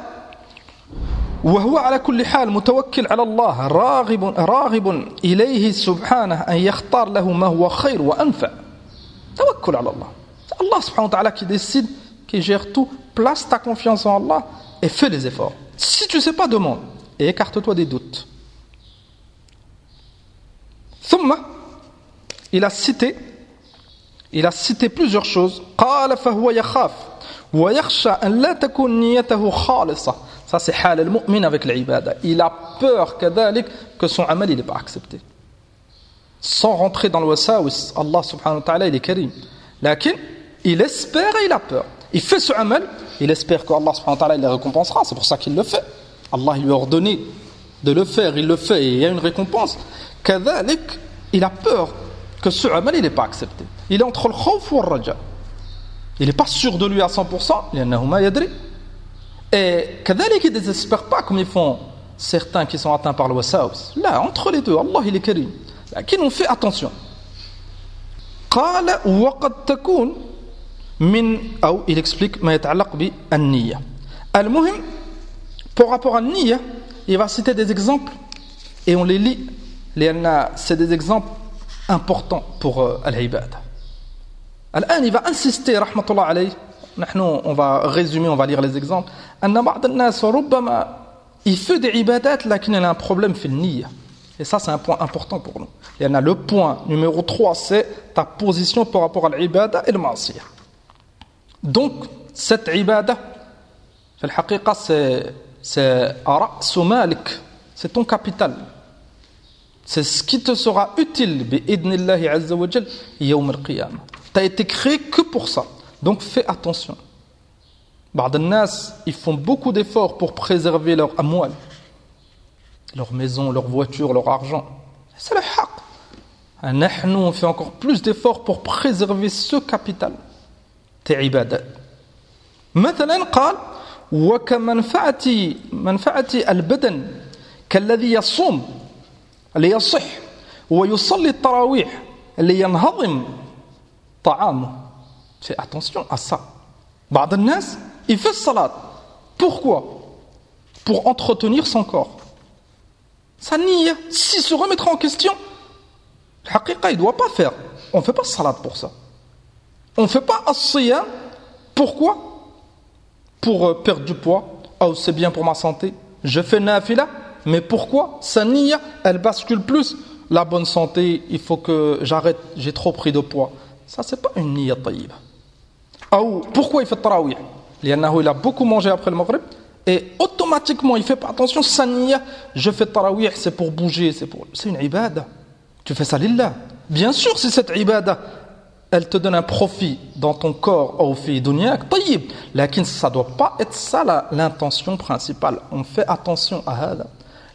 وهو على كل حال متوكل على الله راغب إليه سبحانه أن يختار له ما هو خير وأنفع. توكل على الله. Allah subhanahu wa ta'ala qui décide, qui gère tout. Place ta confiance en Allah et fais les efforts. Si tu ne sais pas, demande. et écarte-toi des doutes. ثم il a cité plusieurs choses. قال فهو يخاف ويخشى أن لا تكون نيته خالصة. Ça c'est حال المؤمن avec l'ibada. Il a peur كذلك que son amal il n'est pas accepté. Sans rentrer dans le wasawis, Allah subhanahu wa ta'ala il est karim. Lakin il espère et il a peur. Il fait ce amal, il espère que Allah subhanahu wa ta'ala il le récompensera, c'est pour ça qu'il le fait. Allah il lui a ordonné de le faire, il le fait et il y a une récompense. كذلك il a peur que ce amal il n'est pas accepté. Il est entre le khawf ou le raja. Il n'est pas sûr de lui à 100%, لأنه ما يدري. Et كذلك il ne désespère pas comme ils font certains qui sont atteints par le wasawis. Là, entre les deux, Allah il est karim. Lakin on fait attention. قال وقد تكون من أو il explique ما يتعلق بالنية. المهم par rapport à النية, il va citer des exemples et on les lit. C'est des exemples importants pour l'ibada. الآن il va insister رحمة الله عليه. On va résumer, on va lire les exemples. أن بعض الناس ربما il fait des ibadat لكن il a un problème في النية. Et ça c'est un point important pour nous. Le point numéro 3 c'est ta position par rapport à l'ibada et le ma'asiyah. Donc cette ibada في الحقيقة c'est رأس مالك, c'est ton capital. C'est ce qui te sera utile بإذن الله عز وجل يوم القيامة. Tu as été créé que pour ça. Donc fais attention. بعض الناس ils font beaucoup d'efforts pour préserver leur amwal, leur maison, leur voiture, leur argent. C'est le haq. نحن on fait encore plus d'efforts pour préserver ce capital. tes ibadat. مثلا قال وكمنفعة البدن كالذي يصوم ليصح ويصلي التراويح لينهضم طعامه. Fais attention à ça. بعض الناس il fait salat. Pourquoi? Pour entretenir son corps. Sa niya, s'il se remettra en question, الحقيقة il ne doit pas faire. On ne fait pas salat pour ça. On ne fait pas as-siyam. Pourquoi? Pour perdre du poids. Oh, c'est bien pour ma santé. Je fais nafila. Mais pourquoi? Sa niya, elle bascule plus. La bonne santé, il faut que j'arrête, j'ai trop pris de poids. Ça, c'est pas une niya taïba. Oh, pourquoi il fait tarawih? Il a beaucoup mangé après le maghrib. Et automatiquement, il fait pas attention. Sa niya, je fais tarawih, c'est pour bouger. C'est une ibada. Tu fais ça lillah. Bien sûr, si cette ibada, elle te donne un profit dans ton corps ou fi dunyak, taïb. Lakin ça doit pas être ça l'intention principale. On fait attention à hada.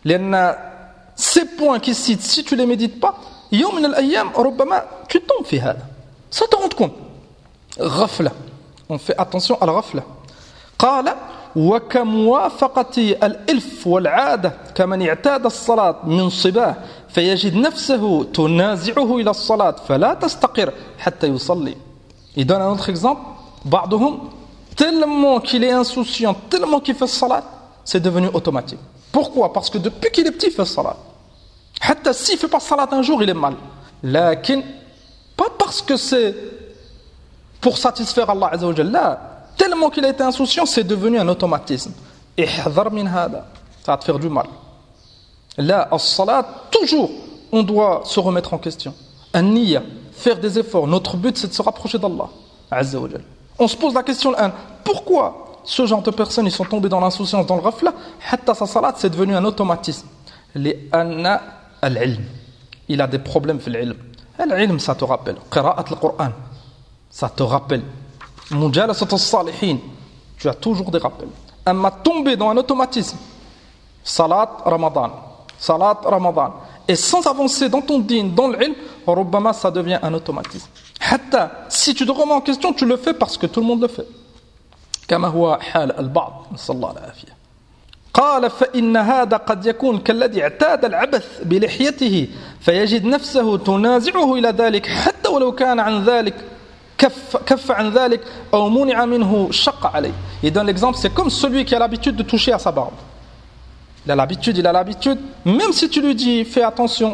Ces points qui citent, si tu les médites pas, يوم من الأيام ربما tu tombes في هذا. Ça te rend compte. غفلة. On fait attention à la غفلة. قال وكموافقة الإلف والعادة كمن اعتاد الصلاة من صباه فيجد نفسه تنازعه إلى الصلاة فلا تستقر حتى يصلي. Il donne un autre exemple. بعضهم tellement qu'il est insouciant, tellement qu'il fait salat, c'est devenu automatique. Pourquoi? Parce que depuis qu'il est petit, il fait salat. Hatta s'il ne fait pas salat un jour, il est mal. Lakin, pas parce que c'est pour satisfaire Allah Azza wa Jalla. Tellement qu'il a été insouciant, c'est devenu un automatisme. Ihdhar min hada. Ça va te faire du mal. Là, as-salat, toujours, on doit se remettre en question. An-niyya, faire des efforts. Notre but, c'est de se rapprocher d'Allah Azza wa Jalla. On se pose la question, pourquoi ce genre de personnes, ils sont tombés dans l'insouciance, dans le ghafla, hatta sa salat, c'est devenu un automatisme. Li'anna al-ilm. Il a des problèmes fil ilm. Al-ilm, ça te rappelle. Qira'at al-Qur'an, ça te rappelle. Mujalasat al-salihin, tu as toujours des rappels. Amma tomber dans un automatisme. Salat Ramadan. Salat Ramadan. Et sans avancer dans ton din, dans l'ilm, rubbama, ça devient un automatisme. Hatta, si tu te remets en question, tu le fais parce que tout le monde le fait. كما هو حال البعض نسأل الله العافية. قال فإن هذا قد يكون كالذي اعتاد العبث بلحيته فيجد نفسه تنازعه إلى ذلك حتى ولو كان عن ذلك كف عن ذلك أو منع منه شق عليه. Il donne l'exemple, c'est comme celui qui a l'habitude de toucher à sa barbe. Il a l'habitude, même si tu lui dis fais attention,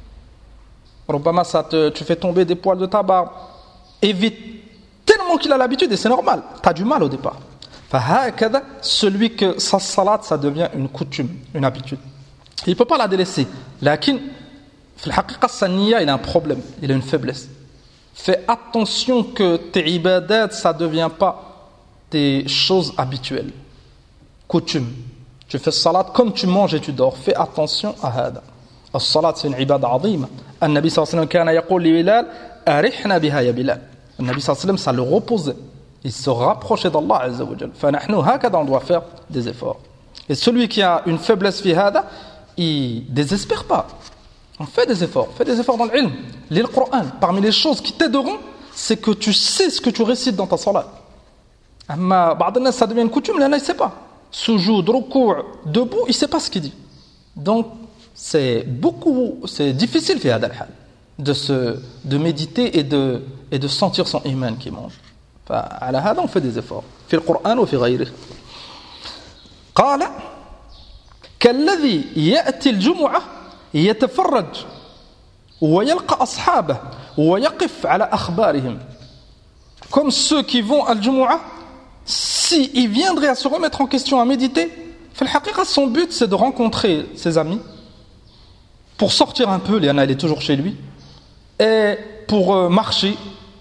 ربما tu fais tomber des poils de ta barbe, évite. Tellement qu'il a l'habitude, et c'est normal, tu as du mal au départ. فهكذا celui que sa salat ça devient une coutume, une habitude. Il ne peut pas la délaisser. لكن في الحقيقة sa niya, il a un problème, il a une faiblesse. Fais attention que tes ibadat ça ne devient pas des choses habituelles, coutumes. Tu fais salat comme tu manges et tu dors. Fais attention à hada. الصلاة c'est une ibada عظيمة. النبي صلى الله عليه وسلم كان يقول لبلال أرحنا بها يا بلال. النبي صلى الله عليه وسلم ça le reposait. Il se rapprochait d'Allah Azza wa Jal. فنحن هكذا on doit faire des efforts. Et celui qui a une faiblesse في هذا, il désespère pas. On fait des efforts. Fais des efforts dans l'ilm. Lis le Coran. Parmi les choses qui t'aideront, c'est que tu sais ce que tu récites dans ta salat. أما بعض الناس ça devient une coutume, là il ne sait pas. Sujoud, rukou', debout, il ne sait pas ce qu'il dit. Donc c'est difficile في هذا الحال de méditer et de sentir son iman qui monte. فعلى هذا on fait des efforts في القرآن وفي غيره. قال كالذي يأتي الجمعة يتفرج ويلقى أصحابه ويقف على أخبارهم. Comme ceux qui vont à Jumu'ah, s'il viendrait à se remettre en question, à méditer, son but c'est de rencontrer ses amis pour sortir un peu, Liana elle est toujours chez lui, et pour marcher.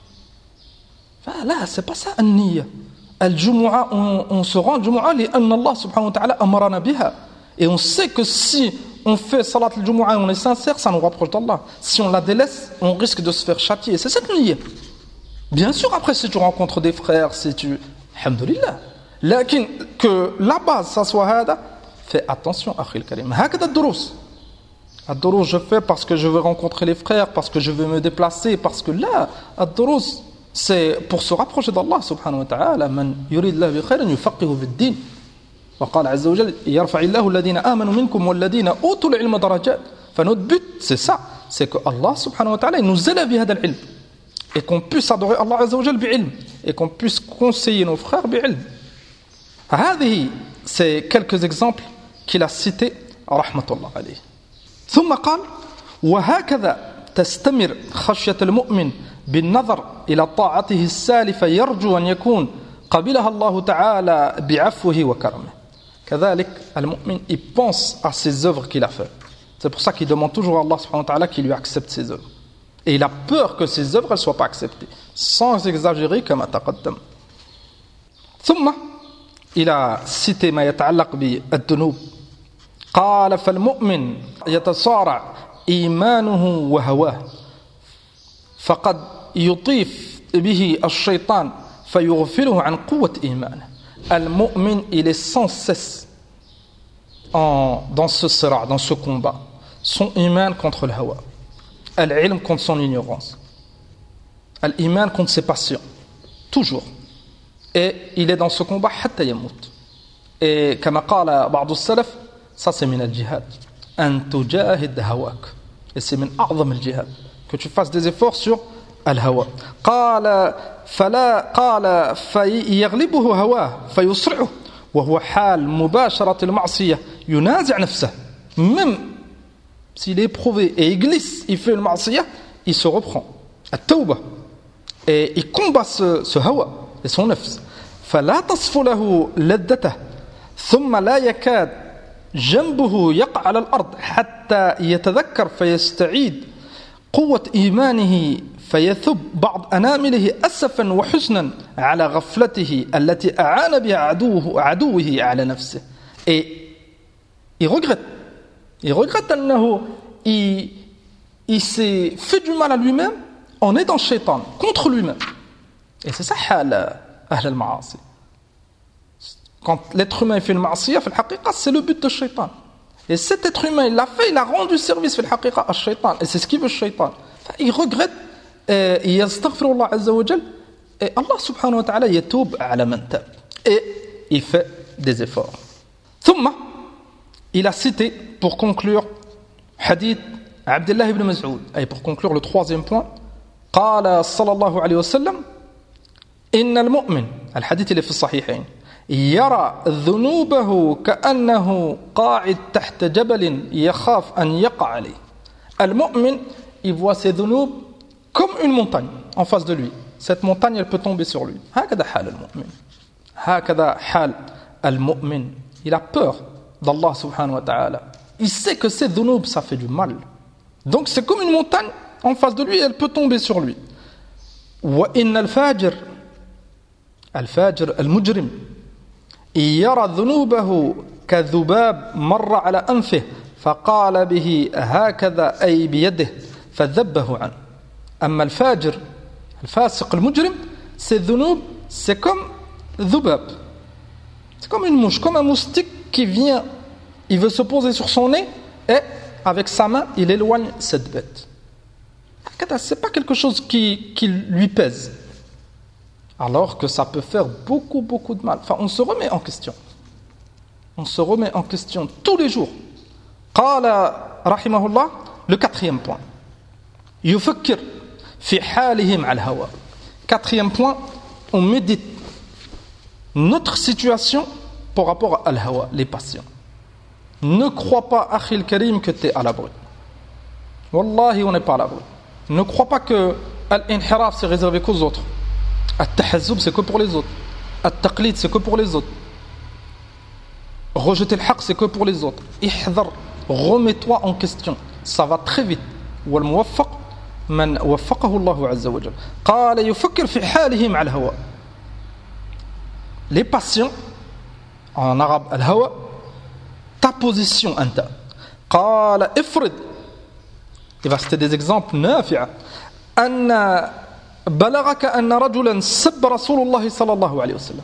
Là c'est pas ça an-niyya. Al-Jumu'ah, on se rend al-Jumu'ah li'anna Allah subhanahu wa ta'ala amarana biha. Et on sait que si on fait salat al-Jumu'ah et on est sincère, ça nous rapproche d'Allah. Si on la délaisse, on risque de se faire châtier. C'est cette niyya. Bien sûr, après si tu rencontres des frères, si tu... Alhamdulillah. Lakin que la base, ça soit hada, fais attention, akhil karim. Hakada ad-durus. Ad-durus, je fais parce que je veux rencontrer les frères, parce que je veux me déplacer, parce que là, ad-durus, c'est pour se rapprocher d'Allah subhanahu wa ta'ala. Man yurid Allah bi khayran yufaqihu fi ad-din. وقال عز وجل يرفع الله الذين آمنوا منكم والذين أوتوا العلم درجات. Notre but, c'est ça, c'est que Allah subhanahu wa ta'ala nous élève بهذا العلم et qu'on puisse adorer Allah عز وجل بعلم et qu'on puisse conseiller nos frères بعلم. هذه c'est quelques exemples qu'il a cités رحمة الله عليه. ثم قال وهكذا تستمر خشية المؤمن بالنظر إلى طاعته السالفة يرجو أن يكون قبلها الله تعالى بعفوه وكرمه. كذلك المؤمن il pense à ses œuvres qu'il a fait. C'est pour ça qu'il demande toujours à Allah subhanahu wa ta'ala qu'il lui accepte ses œuvres. Et il a peur que ses œuvres ne soient pas acceptées. Sans exagérer comme تقدم. ثم il a cité ما يتعلق بالذنوب. قال فالمؤمن يتصارع إيمانه وهواه فقد يطيف به الشيطان فيغفله عن قوة إيمانه. Al-Mu'min, il est sans cesse dans ce sira, dans ce combat. Son iman contre le hawa. Al-ilm contre son ignorance. Al-iman contre ses passions. Toujours. Et il est dans ce combat hatta yamout. Et comme قال بعض السلف, ça c'est min al-jihad. An tujahid hawak. Et c'est min a'zam al-jihad. Que tu fasses des efforts sur الهوى. قال فيغلبه هواه فيسرعه وهو حال مباشرة المعصية ينازع نفسه. Même s'il est éprouvé et il glisse, il fait une معصية, il se reprend. التوبة. Et il combat ce hawa et son nafs. فلا تصف له لذته ثم لا يكاد جنبه يقع على الأرض حتى يتذكر فيستعيد قوة إيمانه فيثب بعض أنامله أسفا وحزنا على غفلته التي أعان بها عدوه على نفسه. Et il regrette أنه il s'est fait du mal à lui-même en aidant le shaitan contre lui-même. Et c'est ça حال أهل المعاصي. Quand l'être humain fait une ma'asiyah, c'est le but de shaitan. Et cet être humain, il l'a fait, il a rendu service à shaitan. Et c'est ce qu'il veut shaitan. Il regrette et yastaghfirullah azza wa jal. Et Allah subhanahu wa ta'ala yatoub ala man tab. Et il fait des efforts. Thumma, il a cité, pour conclure, hadith Abdullah ibn Mas'ud. Et pour conclure le troisième point, قال صلى الله عليه وسلم إن المؤمن, الحديث اللي في الصحيحين, يرى ذنوبه كأنه قاعد تحت جبل يخاف أن يقع عليه. المؤمن, il voit ses ذنوب comme une montagne en face de lui. Cette montagne, elle peut tomber sur lui. هكذا حال المؤمن. هكذا حال المؤمن. Il a peur d'Allah subhanahu wa ta'ala. Il sait que ces dhunub, ça fait du mal. Donc c'est comme une montagne en face de lui, elle peut tomber sur lui. وإن الفاجر المجرم يرى ذنوبه كذباب مر على أنفه فقال به هكذا أي بيده فذبه عنه. أما الفاسق المجرم, ces dhunub, c'est comme ذباب, c'est comme une mouche, comme un moustique qui vient, il veut se poser sur son nez et avec sa main il éloigne cette bête. C'est pas quelque chose qui lui pèse, alors que ça peut faire beaucoup de mal. Enfin, on se remet en question tous les jours. Qala rahimahullah, le quatrième point, yufakkir fi halihim al hawa. Quatrième point, on médite notre situation par rapport à al-hawa, les passions. Ne crois pas, Akhil Karim, que tu es à l'abri. Wallahi, on n'est pas à l'abri. Ne crois pas que al-inhiraf c'est réservé qu'aux autres. Al-tahazzub c'est que pour les autres. Al-taqlid c'est que pour les autres. Rejeter le haqq c'est que pour les autres. Ihdar, remets-toi en question. Ça va très vite. Wal-muwaffaq man waffaqahu Allahu azza wa jalla. Qala yufakkir fi halihim al-hawa. Les passions, en arabe al-hawa, ta position anta. Qala ifrid. Il va citer des exemples نافعة أن بلغك أن رجلا سب رسول الله صلى الله عليه وسلم.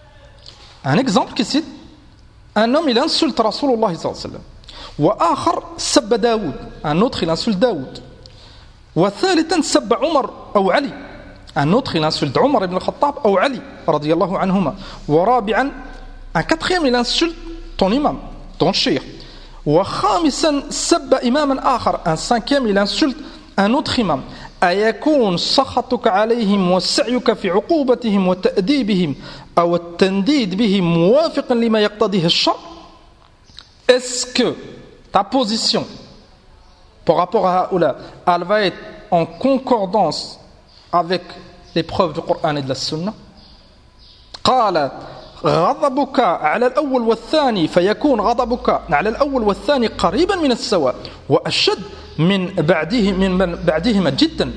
Un exemple qui cite un homme il insulte رسول الله صلى الله عليه وسلم. وآخر سب داود, un autre il insulte Daoud. وثالثا سب عمر أو علي, un autre il insulte عمر ibn al-Khattab أو علي رضي الله عنهما. ورابعا, un quatrième il insulte ton imam, ton cheikh. وخامسا سب إماما آخر, un cinquième il insulte un autre imam. أيكون سخطك عليهم وسعيك في عقوبتهم وتأديبهم أو التنديد بهم موافقا لما يقتضيه الشرع. Est-ce que ta position par rapport à Haoula, elle va être en concordance avec les preuves du Coran et de la Sunna? قال غضبك على الأول والثاني فيكون غضبك على الأول والثاني قريبا من السواء وأشد من بعدهما جدا.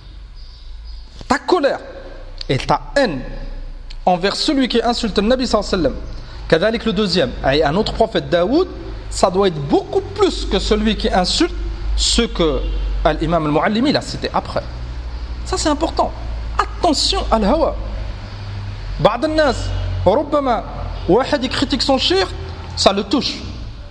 Ta colère et ta haine envers celui qui insulte le Nabi sallallahu alayhi wa sallam, كذلك le deuxième et un autre prophète Daoud, ça doit être beaucoup plus que celui qui insulte ce que l'imam al-Muallimi l'a cité après. Ça c'est important. Attention à al-hawa. بعض الناس ربما واحد critique son cheikh, ça le touche.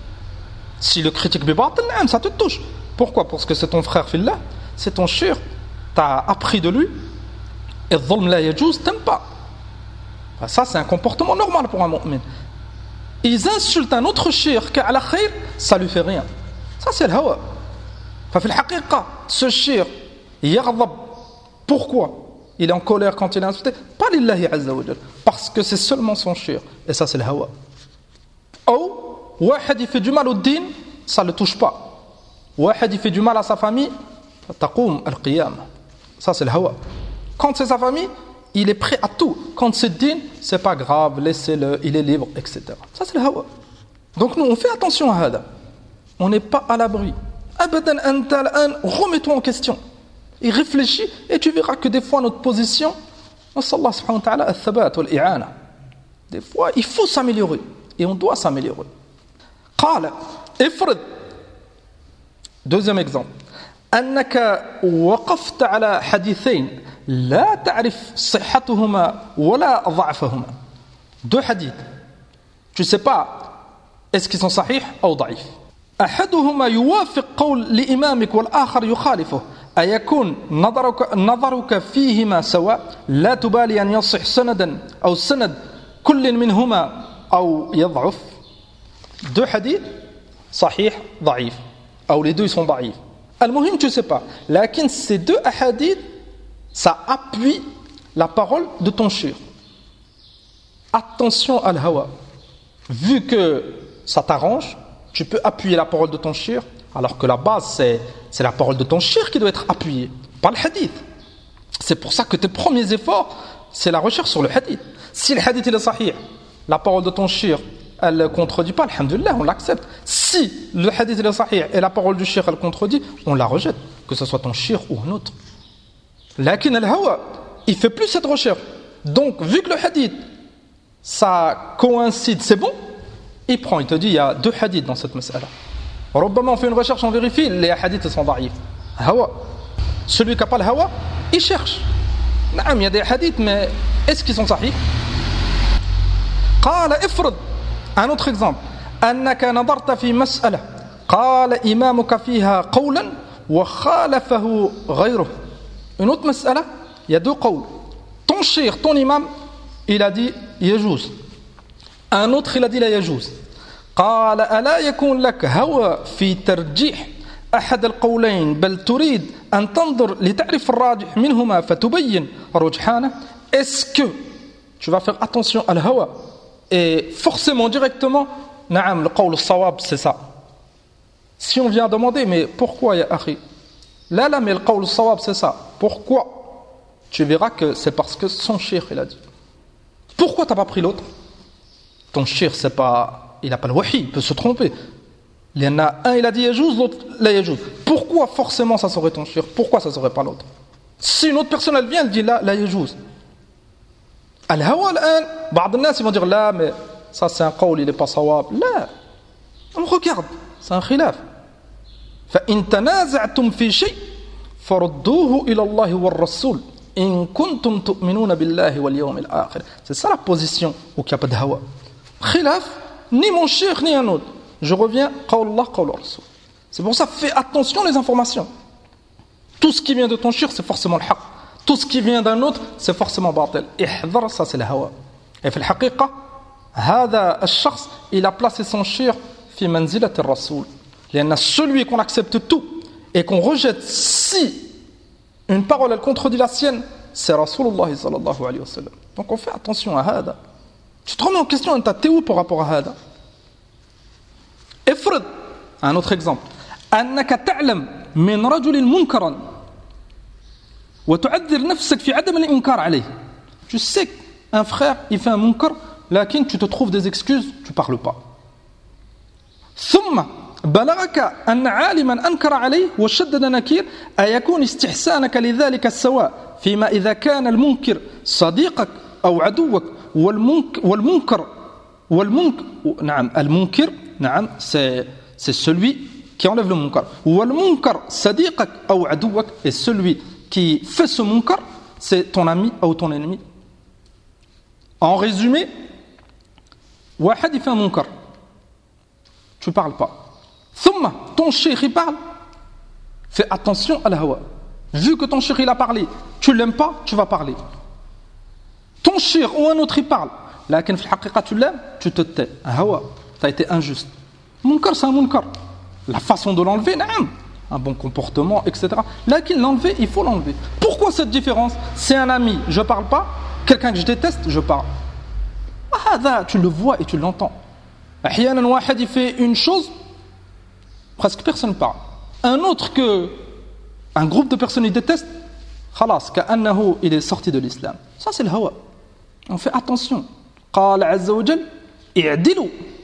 Si le critique bibatil, ça te touche. Pourquoi? Parce que c'est ton frère fillah, c'est ton cheikh, t'as appris de lui, et dhulm la yajouz, t'aimes pas. Ça c'est un comportement normal pour un mu'min. Ils insultent un autre cheikh qui a la khayr, ça lui fait rien. Ça c'est le hawa. ففي الحقيقة ce cheikh يغضب. Pourquoi? Il est en colère quand il est insulté, pas lillahi azza wa jal, parce que c'est seulement son cheikh, et ça c'est le hawa. Ou واحد il fait du mal au din, ça le touche pas. واحد il fait du mal à sa famille, تقوم القيامة. Ça c'est le hawa. Quand c'est sa famille, il est prêt à tout. Quand c'est din, c'est pas grave, laissez-le, il est libre, etc. Ça c'est le hawa. Donc nous on fait attention à hada. On n'est pas à l'abri. Abadan anta al-an, remets-toi en question. Et réfléchis, et tu verras que des fois notre position, Allah subhanahu wa ta'ala al-thabat wal-i'ana. Des fois, il faut s'améliorer, et on doit s'améliorer. Qala, ifrid. Deuxième exemple. أنك وقفت على حديثين لا تعرف صحتهما ولا ضعفهما. Deux hadiths. Tu sais pas, est-ce qu'ils sont sahih ou ضعيف. أحدهما يوافق قول لإمامك والآخر يخالفه. أيكون نظرك فيهما سواء لا تبالي أن يصح سندا أو سند كل منهما أو يضعف. Deux hadiths, sahih, ضعيف, ou les deux ils sont ضعيف. المهم tu sais pas. Lakin ces deux hadiths, ça appuie la parole de ton cheikh. Attention à al-hawa. Vu que ça t'arrange, tu peux appuyer la parole de ton cheikh, alors que la base c'est la parole de ton cheikh qui doit être appuyée, pas le hadith. C'est pour ça que tes premiers efforts, c'est la recherche sur le hadith. Si le hadith est sahih, la parole de ton shir, elle ne contredit pas, alhamdulillah, on l'accepte. Si le hadith est sahih et la parole du shir, elle contredit, on la rejette, que ce soit ton shir ou un autre. Lakin al-hawa, il ne fait plus cette recherche. Donc, vu que le hadith, ça coïncide, c'est bon, il prend, il te dit, il y a 2 hadiths dans cette mas'ala. Rubbama, on fait une recherche, on vérifie, les hadiths sont da'if. Hawa. Celui qui n'a pas le hawa, il cherche. Il y a des hadiths, mais est-ce qu'ils sont sahih? قال افرض un autre exemple أنك نظرت في مسألة قال إمامك فيها قولا وخالفه غيره. Une autre مسألة, il y a 2 قول. Ton cheikh, ton imam, il a dit يجوز. Un autre, il a dit لا يجوز. قال ألا يكون لك هوى في ترجيح أحد القولين بل تريد أن تنظر لتعرف الراجح منهما فتبين رجحانه. Est-ce que tu vas faire attention à l'hawa et forcément directement نعم القول الصواب c'est ça. Si on vient demander mais pourquoi ya akhi, là mais le qawl الصواب c'est ça, pourquoi, tu verras que c'est parce que son cheikh il a dit. Pourquoi t'as pas pris l'autre? Ton cheikh c'est pas, il n'a pas le wahi, il peut se tromper. Il y en a un, il a dit yajouz, l'autre la yajouz. Pourquoi forcément ça serait ton cheikh? Pourquoi ça serait pas l'autre? Si une autre personne elle vient, elle dit la yajouz. Al-hawa al-an, بعض الناس ils vont dire là mais ça c'est un qawl, il n'est pas sawab. Là, on regarde, c'est un khilaf. فإن تنازعتم في شيء فردوه إلى الله والرسول إن كنتم تؤمنون بالله واليوم الآخر. C'est ça la position où il n'y a pas de hawa. Khilaf, ni mon cheikh ni un autre. Je reviens, qawl Allah, qawl Rasul. C'est pour ça, fais attention les informations. Tout ce qui vient de ton cheikh, c'est forcément le haqq. Tout ce qui vient d'un autre, c'est forcément batil. Ihdar, ça c'est le hawa. Et في الحقيقة هذا الشخص, il a placé son cheikh في منزلة الرسول. لأن celui qu'on accepte tout et qu'on rejette si une parole elle contredit la sienne, c'est Rasulullah sallallahu alayhi wa sallam. Donc on fait attention à hada. Tu te remets en question, t'es où par rapport à hada? افرض, un autre exemple, أنك تعلم من رجل منكرا وتعذر نفسك في عدم الإنكار عليه. Tu sais qu'un frère il fait un munkar, lakin tu te trouves des excuses, tu parles pas. ثم بلغك أن عالما أنكر عليه وشدد نكير أيكون استحسانك لذلك السواء فيما إذا كان المنكر صديقك أو عدوك والمنكر نعم المنكر نعم c'est celui qui enlève le munkar والمنكر صديقك أو عدوك et celui qui fait ce munkar c'est ton ami ou ton ennemi. En résumé, واحد il fait un munkar, tu parles pas. Thumma, ton cheikh il parle, fais attention à la hawa. Vu que ton cheikh il a parlé, tu l'aimes pas, tu vas parler. Ton cheikh ou un autre il parle, lakin fi al-haqiqa tu l'aimes, tu te tais. Un hawa, tu as été injuste. Munkar c'est un munkar. La façon de l'enlever, naam, un bon comportement, etc. Lakin l'enlever, il faut l'enlever. Pourquoi cette différence? C'est un ami, je parle pas. Quelqu'un que je déteste, je parle. Ah, tu le vois et tu l'entends. Ahyanan wahid il fait une chose, presque personne parle. Un autre que un groupe de personnes ils détestent, khalas, ka'annahu il est sorti de l'islam. Ça c'est le hawa. On fait attention. قال عز وجل اعدلوا.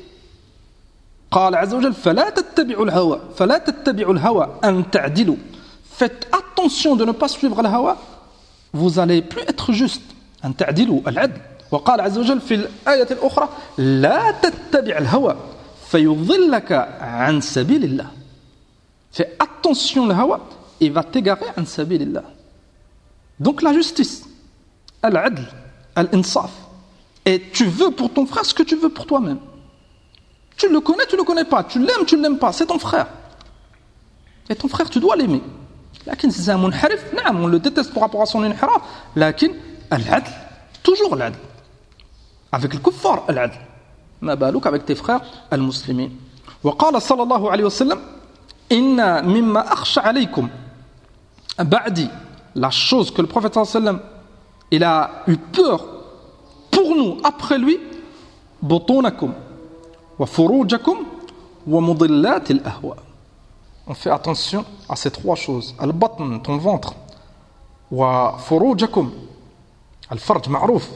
قال عز وجل فلا تتبعوا الهوى فلا تتبعوا الهوى أن تعدلوا. Faites attention de ne pas suivre le hawa. Vous allez plus être juste. أن تعدلوا العدل. وقال عز وجل في الآية الأخرى لا تتبع الهوى فيضلك عن سبيل الله. Fais attention le hawa, il va t'égarer عن سبيل الله. Donc la justice, al-adl, al-insaf. Et tu veux pour ton frère ce que tu veux pour toi-même. Tu le connais pas, tu l'aimes pas, c'est ton frère. Et ton frère, tu dois l'aimer. Lakin si c'est un munharif, on le déteste par rapport à son inhiraf. Lakin al-adl, toujours l'adl. Avec le kuffar, al-adl. ما بالك avec tes frères المسلمين. وقال صلى الله عليه وسلم إن مما أخشى عليكم بعدي. La chose que le prophète صلى الله عليه وسلم il a eu peur pour nous après lui, بطونكم وفروجكم ومضلات الأهواء. On fait attention à ces 3 choses. Al-batn, ton ventre, وفروجكم, الفرج معروف,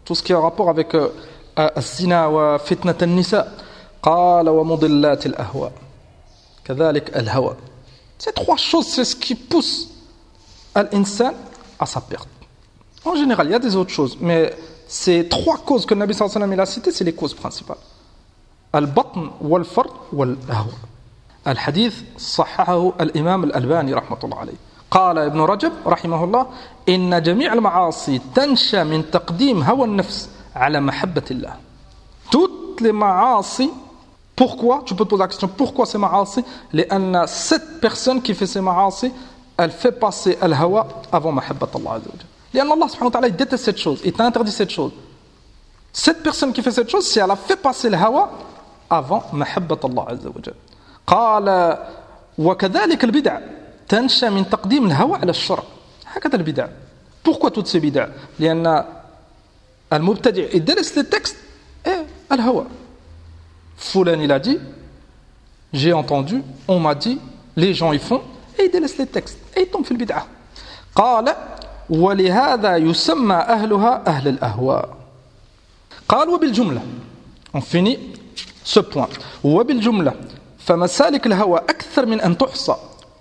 tout ce qui a rapport avec الزنا وفتنة النساء قال ومضلات الأهواء كذلك الهوى. Ces trois choses, c'est ce qui pousse l'insan à sa perte. En général, il y a des autres choses, mais ces trois causes que le Nabi sallallahu alayhi wa sallam a citées, c'est les causes principales. Al-batn wal-fard wal-ahwa. الحديث صححه الإمام الألباني رحمة الله عليه. قال ابن رجب رحمه الله إن جميع المعاصي تنشأ من تقديم هوى النفس على محبة الله. Toutes les معاصي. Pourquoi? Tu peux te poser la question, pourquoi ces ma'asi? لأن cette personne qui fait ces ma'asi, elle fait passer al-hawa avant mahabbat Allah Azza wa Jalla. لأن Allah subhanahu wa ta'ala il déteste cette chose, il t'a interdit cette chose. Cette personne qui fait cette chose, c'est elle a fait passer le hawa avant mahabbat Allah Azza wa Jalla. قال وكذلك البدع تنشأ من تقديم الهوى على الشرع. هكذا البدع. Pourquoi toutes ces bid'a? لأن المبتدع il délaisse les textes et al-hawa. Foulan il a dit, j'ai entendu, on m'a dit, les gens y font, et ils délaissent les textes, et ils tombent في البدعة. قال ولهذا يسمى أهلها أهل الأهواء. قال وبالجملة. On finit ce point. وبالجملة فمسالك الهوى أكثر من أن تحصى.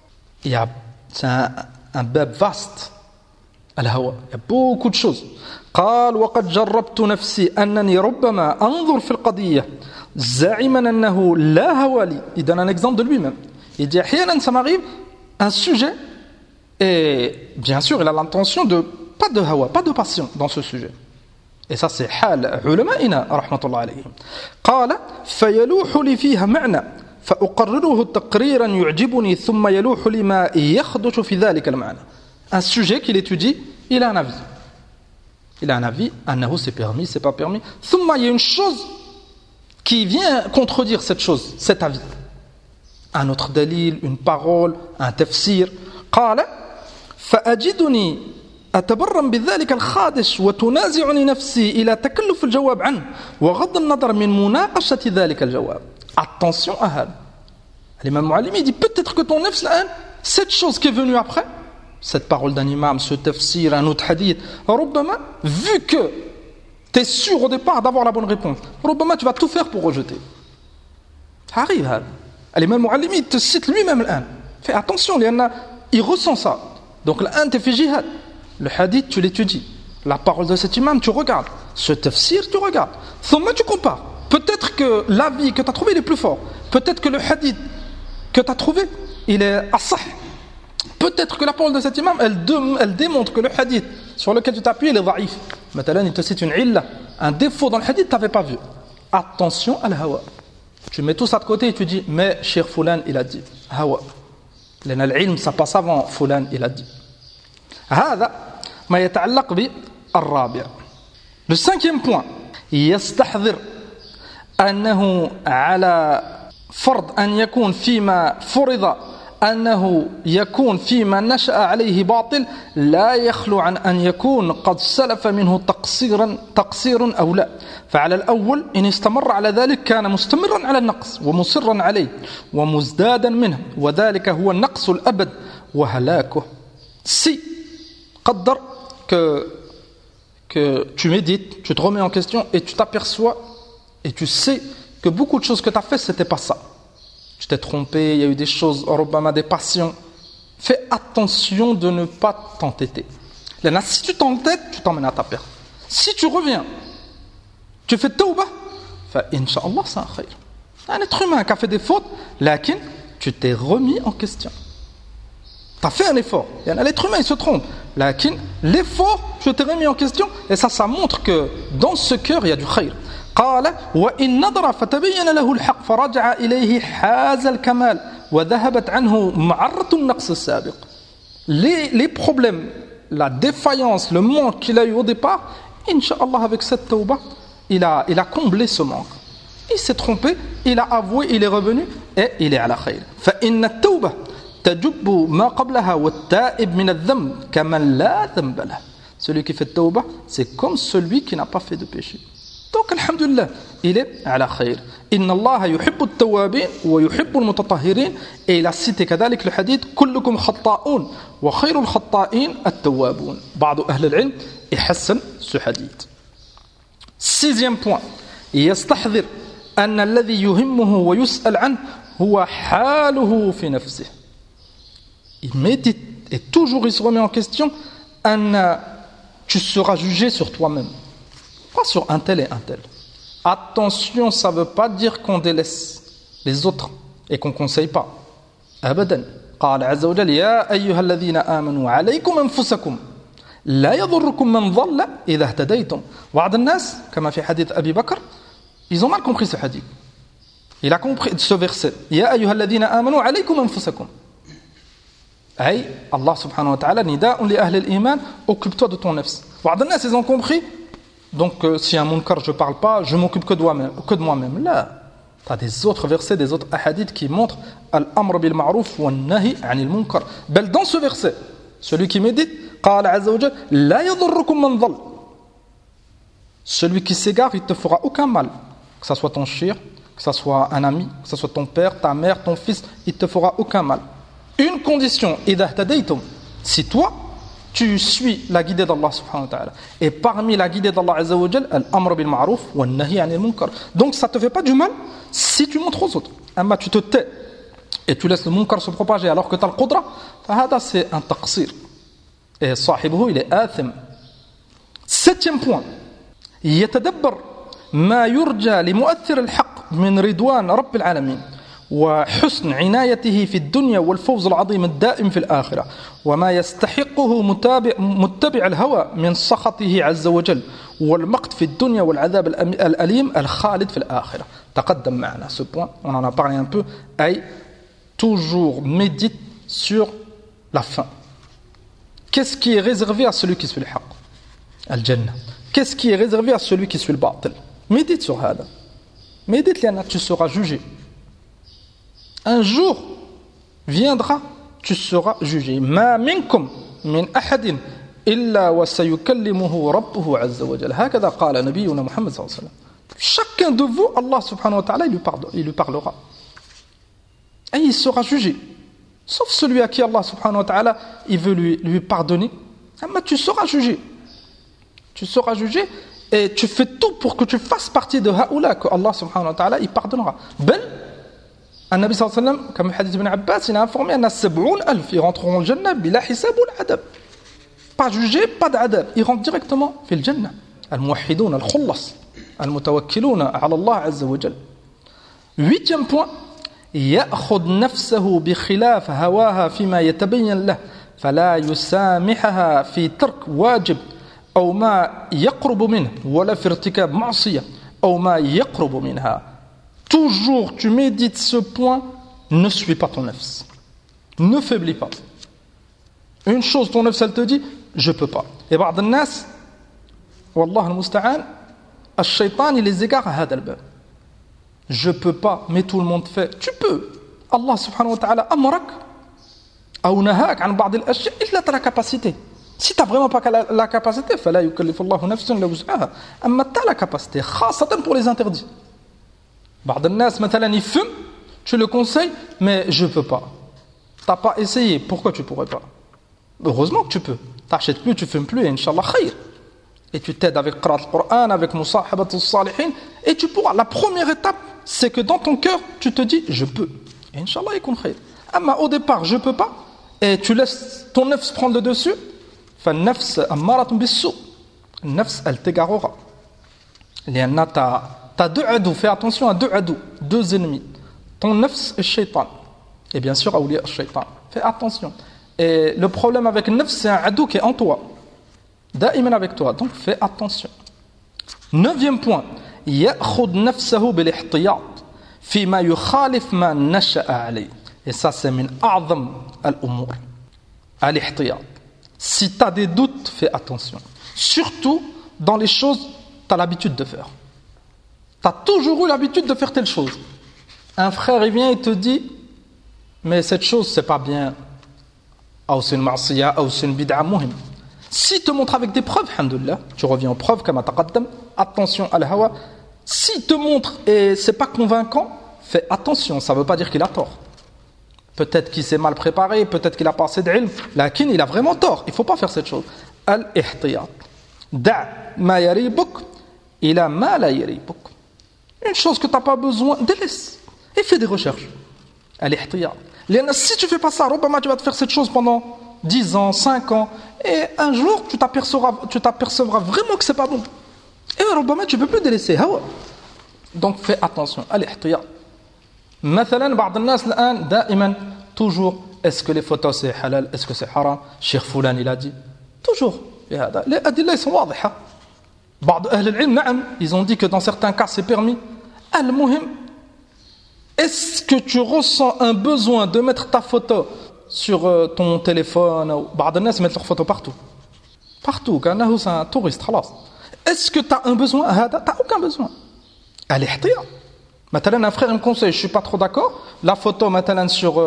C'est un bab vaste. الهوى. Il y a beaucoup de choses. قال وقد جربت نفسي أنني ربما أنظر في القضية زعما أنه لا هوى لي. Il donne un exemple de lui-même. Il dit أحيانا ça m'arrive un sujet et bien sûr il a l'intention de pas de hawa, pas de passion dans ce sujet. Et ça c'est حال علمائنا رحمة الله عليهم. قال فيلوح لي فيها معنى فأقرره تقريرا يعجبني ثم يلوح لي ما يخدش في ذلك المعنى. Un sujet qu'il étudie, il a un avis. Il a un avis, أنه c'est permis, c'est pas permis. ثم il y a une chose qui vient contredire cette chose, cet avis. Un autre dalil, une parole, un tafsir. قال فأجدني أتبرم بذلك الخادش وتنازعني نفسي إلى تكلف الجواب عنه وغض النظر من مناقشة ذلك الجواب. Attention à هذا. L'imam Muallimi dit peut-être que ton nefs, cette chose qui est venue après, cette parole d'un imam, ce tafsir, un autre hadith, ربما, vu que tu es sûr au départ d'avoir la bonne réponse, ربما tu vas tout faire pour rejeter. Ça arrive هذا. L'imam Muallimi te cite lui-même الآن. Fais attention, il ressent ça. Donc l'un tu fais jihad. Le hadith tu l'étudies. La parole de cet imam tu regardes. Ce tafsir tu regardes. ثم tu compares. Peut-être que l'avis que tu as trouvé il est plus fort. Peut-être que le hadith que tu as trouvé il est asah. Peut-être que la parole de cet imam elle démontre que le hadith sur lequel tu t'appuies il est dhaïf. Maintenant il te cite une illa, un défaut dans le hadith que tu n'avais pas vu. Attention à l'hawa. Tu mets tout ça de côté et tu dis mais Cheikh Foulan il a dit hawa. L'ilm ça passe avant Foulan il a dit. هذا ما يتعلق بالرابع. Le cinquième point يستحضر أنه على فرض أن يكون فيما فرض أنه يكون فيما نشأ عليه باطل لا يخلو عن أن يكون قد سلف منه تقصير أو لا. فعلى الأول إن استمر على ذلك كان مستمرا على النقص ومصرا عليه ومزدادا منه وذلك هو النقص الأبد وهلاكه. Si قدر que tu médites, tu te remets en question et tu t'aperçois et tu sais que beaucoup de choses que tu as fait c'était pas ça. Tu t'es trompé, il y a eu des choses, des passions. Fais attention de ne pas t'entêter. Si tu t'entêtes, tu t'emmènes à ta perte. Si tu reviens, tu fais tawbah, inch'Allah, c'est un khayr. Un être humain qui a fait des fautes, lakin, tu t'es remis en question. Tu as fait un effort. L'être humain, il se trompe. Lakin, l'effort, tu t'es remis en question, et ça montre que dans ce cœur, il y a du khayr. قال وإن نظر فتبين له الحق فرجع إليه حاز الكمال وذهبت عنه معرة النقص السابق. Les problèmes, la défaillance, le manque qu'il a eu au départ, Inch'Allah avec cette tawbah, il a comblé ce manque. Il s'est trompé, il a avoué, il est revenu et il est à la khayr. فإن التوبة تجب ما قبلها والتائب من الذنب كمن لا ذنب له. Celui qui fait tawbah, c'est comme celui qui n'a pas fait de péché. Donc, alhamdulillah, il est à la khayr. Inna Allah yuhibbu at-tawwabin wa yuhibbu al-mutatahhirin. Et il a cité كذلك le hadith كلكم خطاؤون وخير الخطائين التوابون. بعض أهل العلم يحسن ce hadith. Sixième point, يستحضر أن الذي يهمه ويسأل عنه هو حاله في نفسه. Il médite et toujours il se remet en question, tu seras jugé sur toi-même, pas sur un tel et un tel. Attention, ça ne veut pas dire qu'on délaisse les autres et qu'on ne conseille pas. أبدا. قال عز وجل يا أيها الذين آمنوا عليكم أنفسكم لا يضركم من ضل إذا اهتديتم. بعض الناس كما في حديث أبي بكر, ils ont mal compris ce hadith. Il a compris ce verset. يا أيها الذين آمنوا عليكم أنفسكم. أي Allah subhanahu wa ta'ala نداء لأهل الإيمان, occupe-toi de ton nefs. بعض الناس ils ont compris, donc si un munkar je parle pas, je m'occupe que de moi-même. Là, tu as des autres versets, des autres hadiths qui montrent al-amr bil ma'ruf wa nahi 'anil munkar. Bel dans ce verset, celui qui médite, قال عز وجل لا يضركم من ضل. Celui qui s'égare, il te fera aucun mal, que ça soit ton shir, que ça soit un ami, que ça soit ton père, ta mère, ton fils, il te fera aucun mal. Une condition, إذا اهتديتم, si toi tu suis la guidée d'Allah subhanahu wa ta'ala. Et parmi la guidée d'Allah azza wa jal, al-amr bil ma'ruf wa nahi 'anil munkar. Donc ça te fait pas du mal si tu montres aux autres. Amma tu te tais et tu laisses le munkar se propager alors que tu as le qudra, fahada c'est un taqsir. Et sahibuhu il est athim. Septième point, يتدبر ما يرجى لمؤثر الحق من رضوان رب العالمين وحسن عنايته في الدنيا والفوز العظيم الدائم في الآخرة وما يستحقه متبع الهوى من سخطه عز وجل والمقت في الدنيا والعذاب الأليم الخالد في الآخرة. تقدم معنا ce point, on en a parlé un peu, أي toujours médite sur la fin. Qu'est-ce qui est réservé à celui qui suit le haqq? Al-Jannah. Qu'est-ce qui est réservé à celui qui suit le batil? Médite sur hada. Médite, tu seras jugé. Un jour viendra, tu seras jugé. Ma minkum min ahadin illa wa sayukallimuhu rabbuhu azza wa jalla. Hakada qala nabiyyuna Muhammad sallallahu alayhi wa sallam. Chacun de vous, Allah subhanahu wa ta'ala, il lui parlera. Et il sera jugé. Sauf celui à qui Allah subhanahu wa ta'ala, il veut lui pardonner. Mais tu seras jugé. Tu seras jugé et tu fais tout pour que tu fasses partie de haoula, que Allah subhanahu wa ta'ala, il pardonnera. Ben, النبي صلى الله عليه وسلم comme le hadith d'Ibn Abbas, il a informé أن 70,000 ils rentreront au Jannah بلا حساب ولا عذاب. Pas jugé, pas d'adab. Ils rentrent directement في الجنة. الموحدون الخلص المتوكلون على الله عز وجل. Huitième point, يأخذ نفسه بخلاف هواها فيما يتبين له فلا يسامحها في ترك واجب أو ما يقرب منه ولا في ارتكاب معصية أو ما يقرب منها. Toujours tu médites ce point, ne suis pas ton nefs. Ne faiblis pas. Une chose, ton nefs, elle te dit, je peux pas. Et بعض الناس, والله المستعان, الشيطان il les égare à هذا الباب. Je peux pas, mais tout le monde fait. Tu peux. Allah subhanahu wa ta'ala أمرك أو نهاك عن بعض الأشياء إلا tu as la capacité. Si tu n'as vraiment pas la capacité, فلا يكلف الله نفسا إلا وسعها. أما tu as la capacité, خاصة pour les interdits. بعض الناس مثلا يفهم, tu le conseilles, mais je peux pas. T'as pas essayé, pourquoi tu pourrais pas? Heureusement que tu peux. T'achètes plus, tu fumes plus, et Inch'Allah khayr. Et tu t'aides avec Qur'an al-Qur'an, avec Musahabat al-Salihin, et tu pourras. La première étape, c'est que dans ton cœur, tu te dis, je peux. Et Inch'Allah, yakun khayr. Mais au départ, je peux pas, et tu laisses ton nefs prendre le dessus, فالنفس أمارة بالسوء. النفس, elle t'égarera. لأن t'as deux adous, fais attention à deux ennemis, ton nefs et le shaitan, et bien sûr awliya al-shaitan, fais attention. Et le problème avec le nefs, c'est un adou qui est en toi, da'iman avec toi, donc fais attention. Neuvième point, يأخذ نفسه بالاحتياط فيما يخالف ما نشأ عليه. Et ça c'est min a'zam al-umur, al-ihtiyat. Si tu as des doutes, fais attention, surtout dans les choses que tu as l'habitude de faire. Tu as toujours eu l'habitude de faire telle chose. Un frère, il vient et te dit, mais cette chose, c'est pas bien. Ou c'est une ma'siyah, ou c'est une bid'a muhim. Si te montre avec des preuves, alhamdoulilah, tu reviens aux preuves, comme à taqaddam, attention à al-hawa. Si te montre et c'est pas convaincant, fais attention, ça veut pas dire qu'il a tort. Peut-être qu'il s'est mal préparé, peut-être qu'il a pas assez d'ilm, lakin il a vraiment tort. Il faut pas faire cette chose. Al-ihtiyat. Da' ma yaribuk إلى ما لا يريبك. Une chose que tu n'as pas besoin, délaisse et fais des recherches. الاحتياط. Si tu ne fais pas ça, ربما tu vas te faire cette chose pendant 10 ans, 5 ans, et un jour tu t'apercevras vraiment que c'est pas bon. Et ربما tu ne peux plus délaisser. Donc fais attention. الاحتياط. مثلا بعض الناس الآن دائما toujours est-ce que les photos c'est halal, est-ce que c'est haram, Cheikh Foulan il a dit toujours في هذا. Les أدلة sont واضحة. بعض أهل العلم نعم ils ont dit que dans certains cas c'est permis. المهم est-ce que tu ressens un besoin de mettre ta photo sur ton téléphone? بعض الناس mettent leur photo partout كأنه c'est un touriste خلاص. Est-ce que tu as un besoin à هذا? Tu n'as aucun besoin. الاحتياط. Maintenant un frère me conseille, je suis pas trop d'accord, la photo maintenant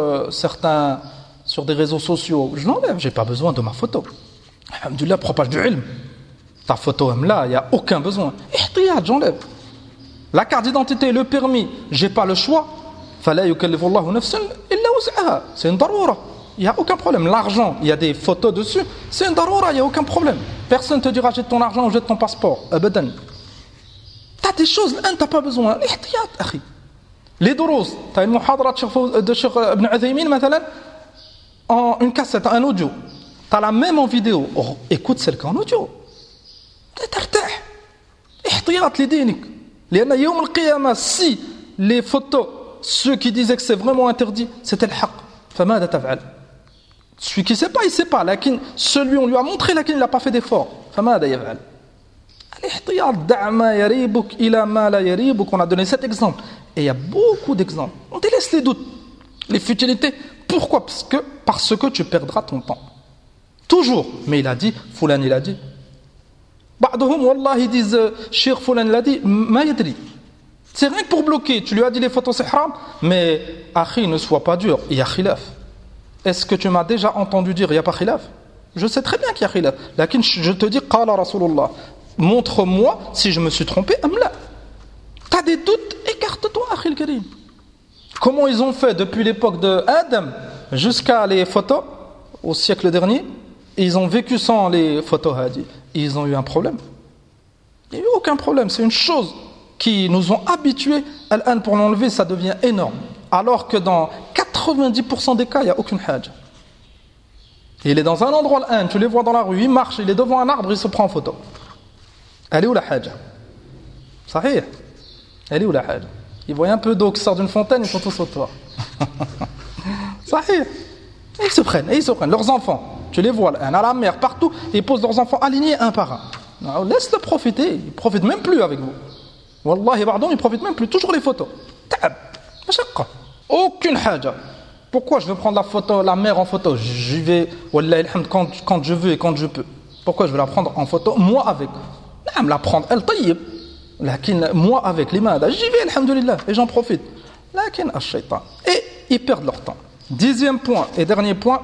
sur des réseaux sociaux, je l'enlève, j'ai pas besoin de ma photo. Alhamdulillah, propage du ilm. Ta photo là, il y a aucun besoin. احتياط, j'enlève. La carte d'identité, le permis, j'ai pas le choix. فلا يكلف الله نفسا إلا وسعها. C'est une daroura. Il y a aucun problème. L'argent, il y a des photos dessus, c'est une daroura, il y a aucun problème. Personne te dira jette ton argent ou jette ton passeport. Abadan. T'as des choses, t'as pas besoin. الاحتياط أخي. Les دروس, t'as une muhadara de Cheikh Ibn Uthaymin مثلا en une cassette, un audio. T'as la même en vidéo. Oh, écoute celle qu'en audio. ترتاح. احتياط لدينك. لأن يوم القيامة si les photos, ceux qui disaient que c'est vraiment interdit, c'était le haq. فماذا تفعل? Celui qui sait pas, il sait pas. لكن celui on lui a montré, لكن il n'a pas fait d'effort. فماذا يفعل? الاحتياط دع ما يريبك إلى ما لا يريبك. On a donné cet exemple. Et il y a beaucoup d'exemples. On délaisse les doutes, les futilités. Pourquoi? Parce que tu perdras ton temps. Toujours. Mais il a dit, Foulan il a dit. بعضهم والله ils disent, Cheikh Foulan il a dit, ما يدري. C'est rien que pour bloquer. Tu lui as dit les photos c'est haram, mais akhi ne sois pas dur. Il y a khilaf. Est-ce que tu m'as déjà entendu dire il n'y a pas khilaf? Je sais très bien qu'il y a khilaf. Lakin je te dis, qala Rasulullah. Montre-moi si je me suis trompé. Amla. T'as des doutes, écarte-toi, akhi al-karim. Comment ils ont fait depuis l'époque de Adam jusqu'à les photos au siècle dernier? Ils ont vécu sans les photos hadi. Ils ont eu un problème. Il n'y a eu aucun problème. C'est une chose qui nous ont habitués. Al-an, pour l'enlever, ça devient énorme. Alors que dans 90% des cas, il n'y a aucune hajj. Il est dans un endroit, Al-an, tu les vois dans la rue, il marche, il est devant un arbre, il se prend en photo. Elle est où la hajj? Sahih? Elle est où la hajj? Ils voient un peu d'eau qui sort d'une fontaine, ils sont tous autour. Sahih? Ils se prennent. Leurs enfants, tu les vois, à la mer, partout, ils posent leurs enfants alignés un par un. Non, laisse-le profiter, ils ne profitent même plus avec vous. Wallahi, pardon, ils ne profitent même plus, toujours les photos. Ta'ab, mashaqqa. Aucune haja. Pourquoi je veux prendre la mer en photo? J'y vais, wallahi alhamd, quand je veux et quand je peux. Pourquoi je veux la prendre en photo? Moi avec. Non, la prendre, elle tayyib. Lakin, moi avec l'imada, j'y vais, alhamdulillah, et j'en profite. Lakin, ash-shaytan. Et ils perdent leur temps. 10e point et dernier point.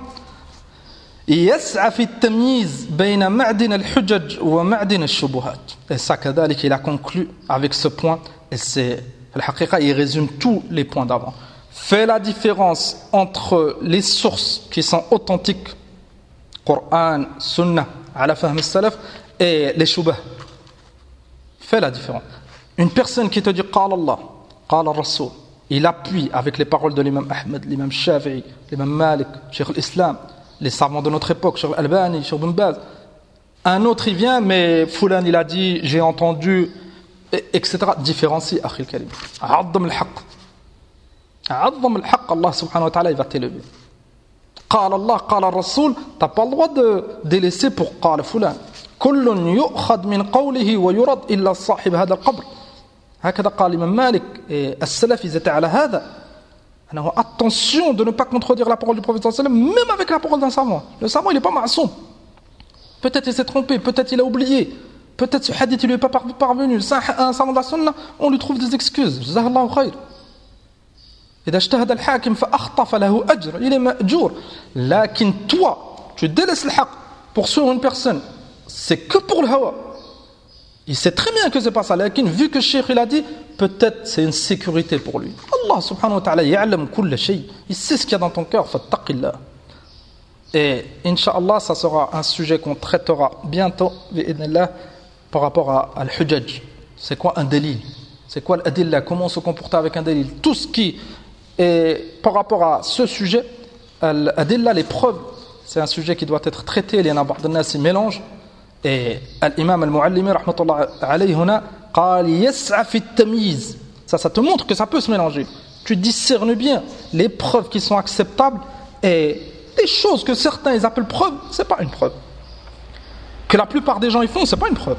يسعى في التمييز بين معدن الحجج ومعدن الشبهات. Et ça, كذلك, il a conclu avec ce point. Et c'est, الحقيقة, il résume tous les points d'avant. Fais la différence entre les sources qui sont authentiques, Coran, Sunnah, ala fahm al-salaf, et les shubah. Fais la différence. Une personne qui te dit قال الله, قال الرسول, il appuie avec les paroles de l'imam Ahmed, l'imam Shafi'i, l'imam Malik, Cheikh al-Islam, les savants de notre époque, Cheikh al-Albani, Cheikh Ibn Baz. Un autre il vient, mais Foulan il a dit, j'ai entendu, etc. Différencie, akhi al-karim. Azzam al-haq. Azzam al-haq, Allah subhanahu wa ta'ala, il va t'élever. قال الله, قال الرسول, t'as pas le droit de délaisser pour قال Foulan. كل يؤخذ من قوله ويرد إلا صاحب هذا القبر. هكذا قال الإمام مالك. السلف ils étaient على هذا. Alors, attention de ne pas contredire la parole du prophète sallallahu alayhi wa sallam, même avec la parole d'un savant. Le savant il n'est pas ma'soum. Peut-être il s'est trompé, peut-être il a oublié, peut-être ce hadith il lui est pas parvenu. Un savant de la sunna, on lui trouve des excuses. Jazakallahu khayr. إذا اجتهد الحاكم فأخطأ فله أجر. Il est مأجور. لكن toi, tu délaisses le haq pour suivre une personne. C'est que pour le hawa. Il sait très bien que c'est pas ça. Lakin, vu que Cheikh il a dit, peut-être c'est une sécurité pour lui. Allah subhanahu wa ta'ala ya'lam kulla shay. Il sait ce qu'il y a dans ton cœur. Fattaqillah. Et Inch'Allah, ça sera un sujet qu'on traitera bientôt, bi'idhnillah, par rapport à al-hujaj. C'est quoi un dalil? C'est quoi l'adilla? Comment se comporter avec un dalil? Tout ce qui est par rapport à ce sujet, l'adilla, les preuves, c'est un sujet qui doit être traité. Il y en a beaucoup de gens qui mélangent. Et l'imam al-Muallimi, rahmatullah alayhi, huna, qal yas'a fi at-tamyiz. Ça te montre que ça peut se mélanger. Tu discernes bien les preuves qui sont acceptables et des choses que certains ils appellent preuves, c'est pas une preuve. Que la plupart des gens ils font, c'est pas une preuve.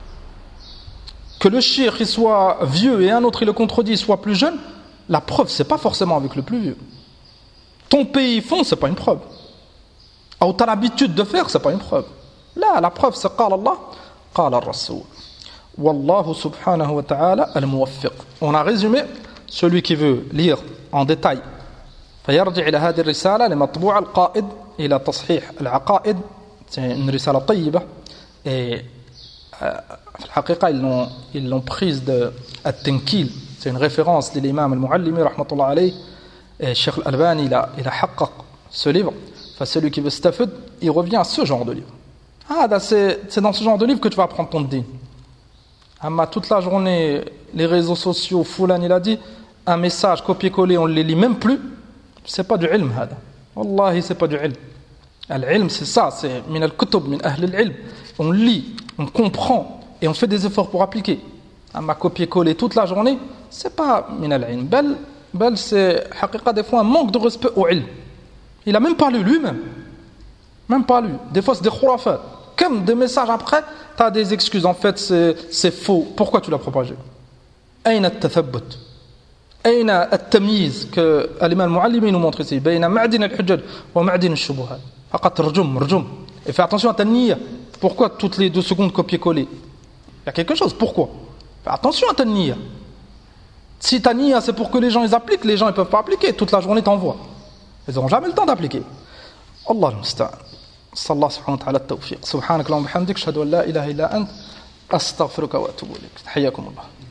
Que le cheikh il soit vieux et un autre il le contredit, il soit plus jeune, la preuve c'est pas forcément avec le plus vieux. Ton pays ils font, c'est pas une preuve. Ou t'as l'habitude de faire, c'est pas une preuve. Là, la preuve c'est qala Allah, qala ar-Rasoul. Wallahu subhanahu wa ta'ala al-muwaffiq. On a résumé. Celui qui veut lire en détail فيرجع إلى هذه الرسالة لمطبوع القائد إلى تصحيح العقائد. C'est une رسالة طيبة et في الحقيقة ils l'ont prise de التنكيل. C'est une référence de l'imam al-Muallimi رحمة الله عليه. Et Cheikh al-Albani il a حقق ce livre. Enfin, celui qui veut stafid, il revient à ce genre de livre. C'est dans ce genre de livre que tu vas apprendre ton din. Toute la journée, les réseaux sociaux, Foulan il a dit un message copié-collé, on ne les lit même plus. C'est pas du ilm, hada. Wallahi, c'est pas du ilm. L'ilm, c'est ça, c'est min al-kutub, min ahl al-ilm. On lit, on comprend et on fait des efforts pour appliquer. Copier-coller toute la journée, c'est pas min al-ilm. Bel, c'est, haqiqa, des fois, un manque de respect au ilm. Il a même pas lu lui-même. Même pas lu. Des fois, c'est des khurafat. Comme des messages après, tu as des excuses. En fait, c'est faux. Pourquoi tu l'as propagé? Aïna al-tathabbut? Aïna al-tamyiz? Que l'imam al-Muallimi nous montre ici. Bayna ma'din al-hujjaj wa ma'din al-shubuhat. Faqat rjum. Et fais attention à ta niyya. Pourquoi toutes les 2 secondes copier-coller? Il y a quelque chose. Pourquoi? Fais attention à ta niyya. Si ta niyya, c'est pour que les gens ils appliquent, les gens ils peuvent pas appliquer. Toute la journée, t'envoies. Ils n'auront jamais le temps d'appliquer. Allah al-musta'an. صلى الله سبحانه وتعالى التوفيق سبحانك اللهم وبحمدك اشهد ان لا اله الا انت استغفرك واتوب اليك حياكم الله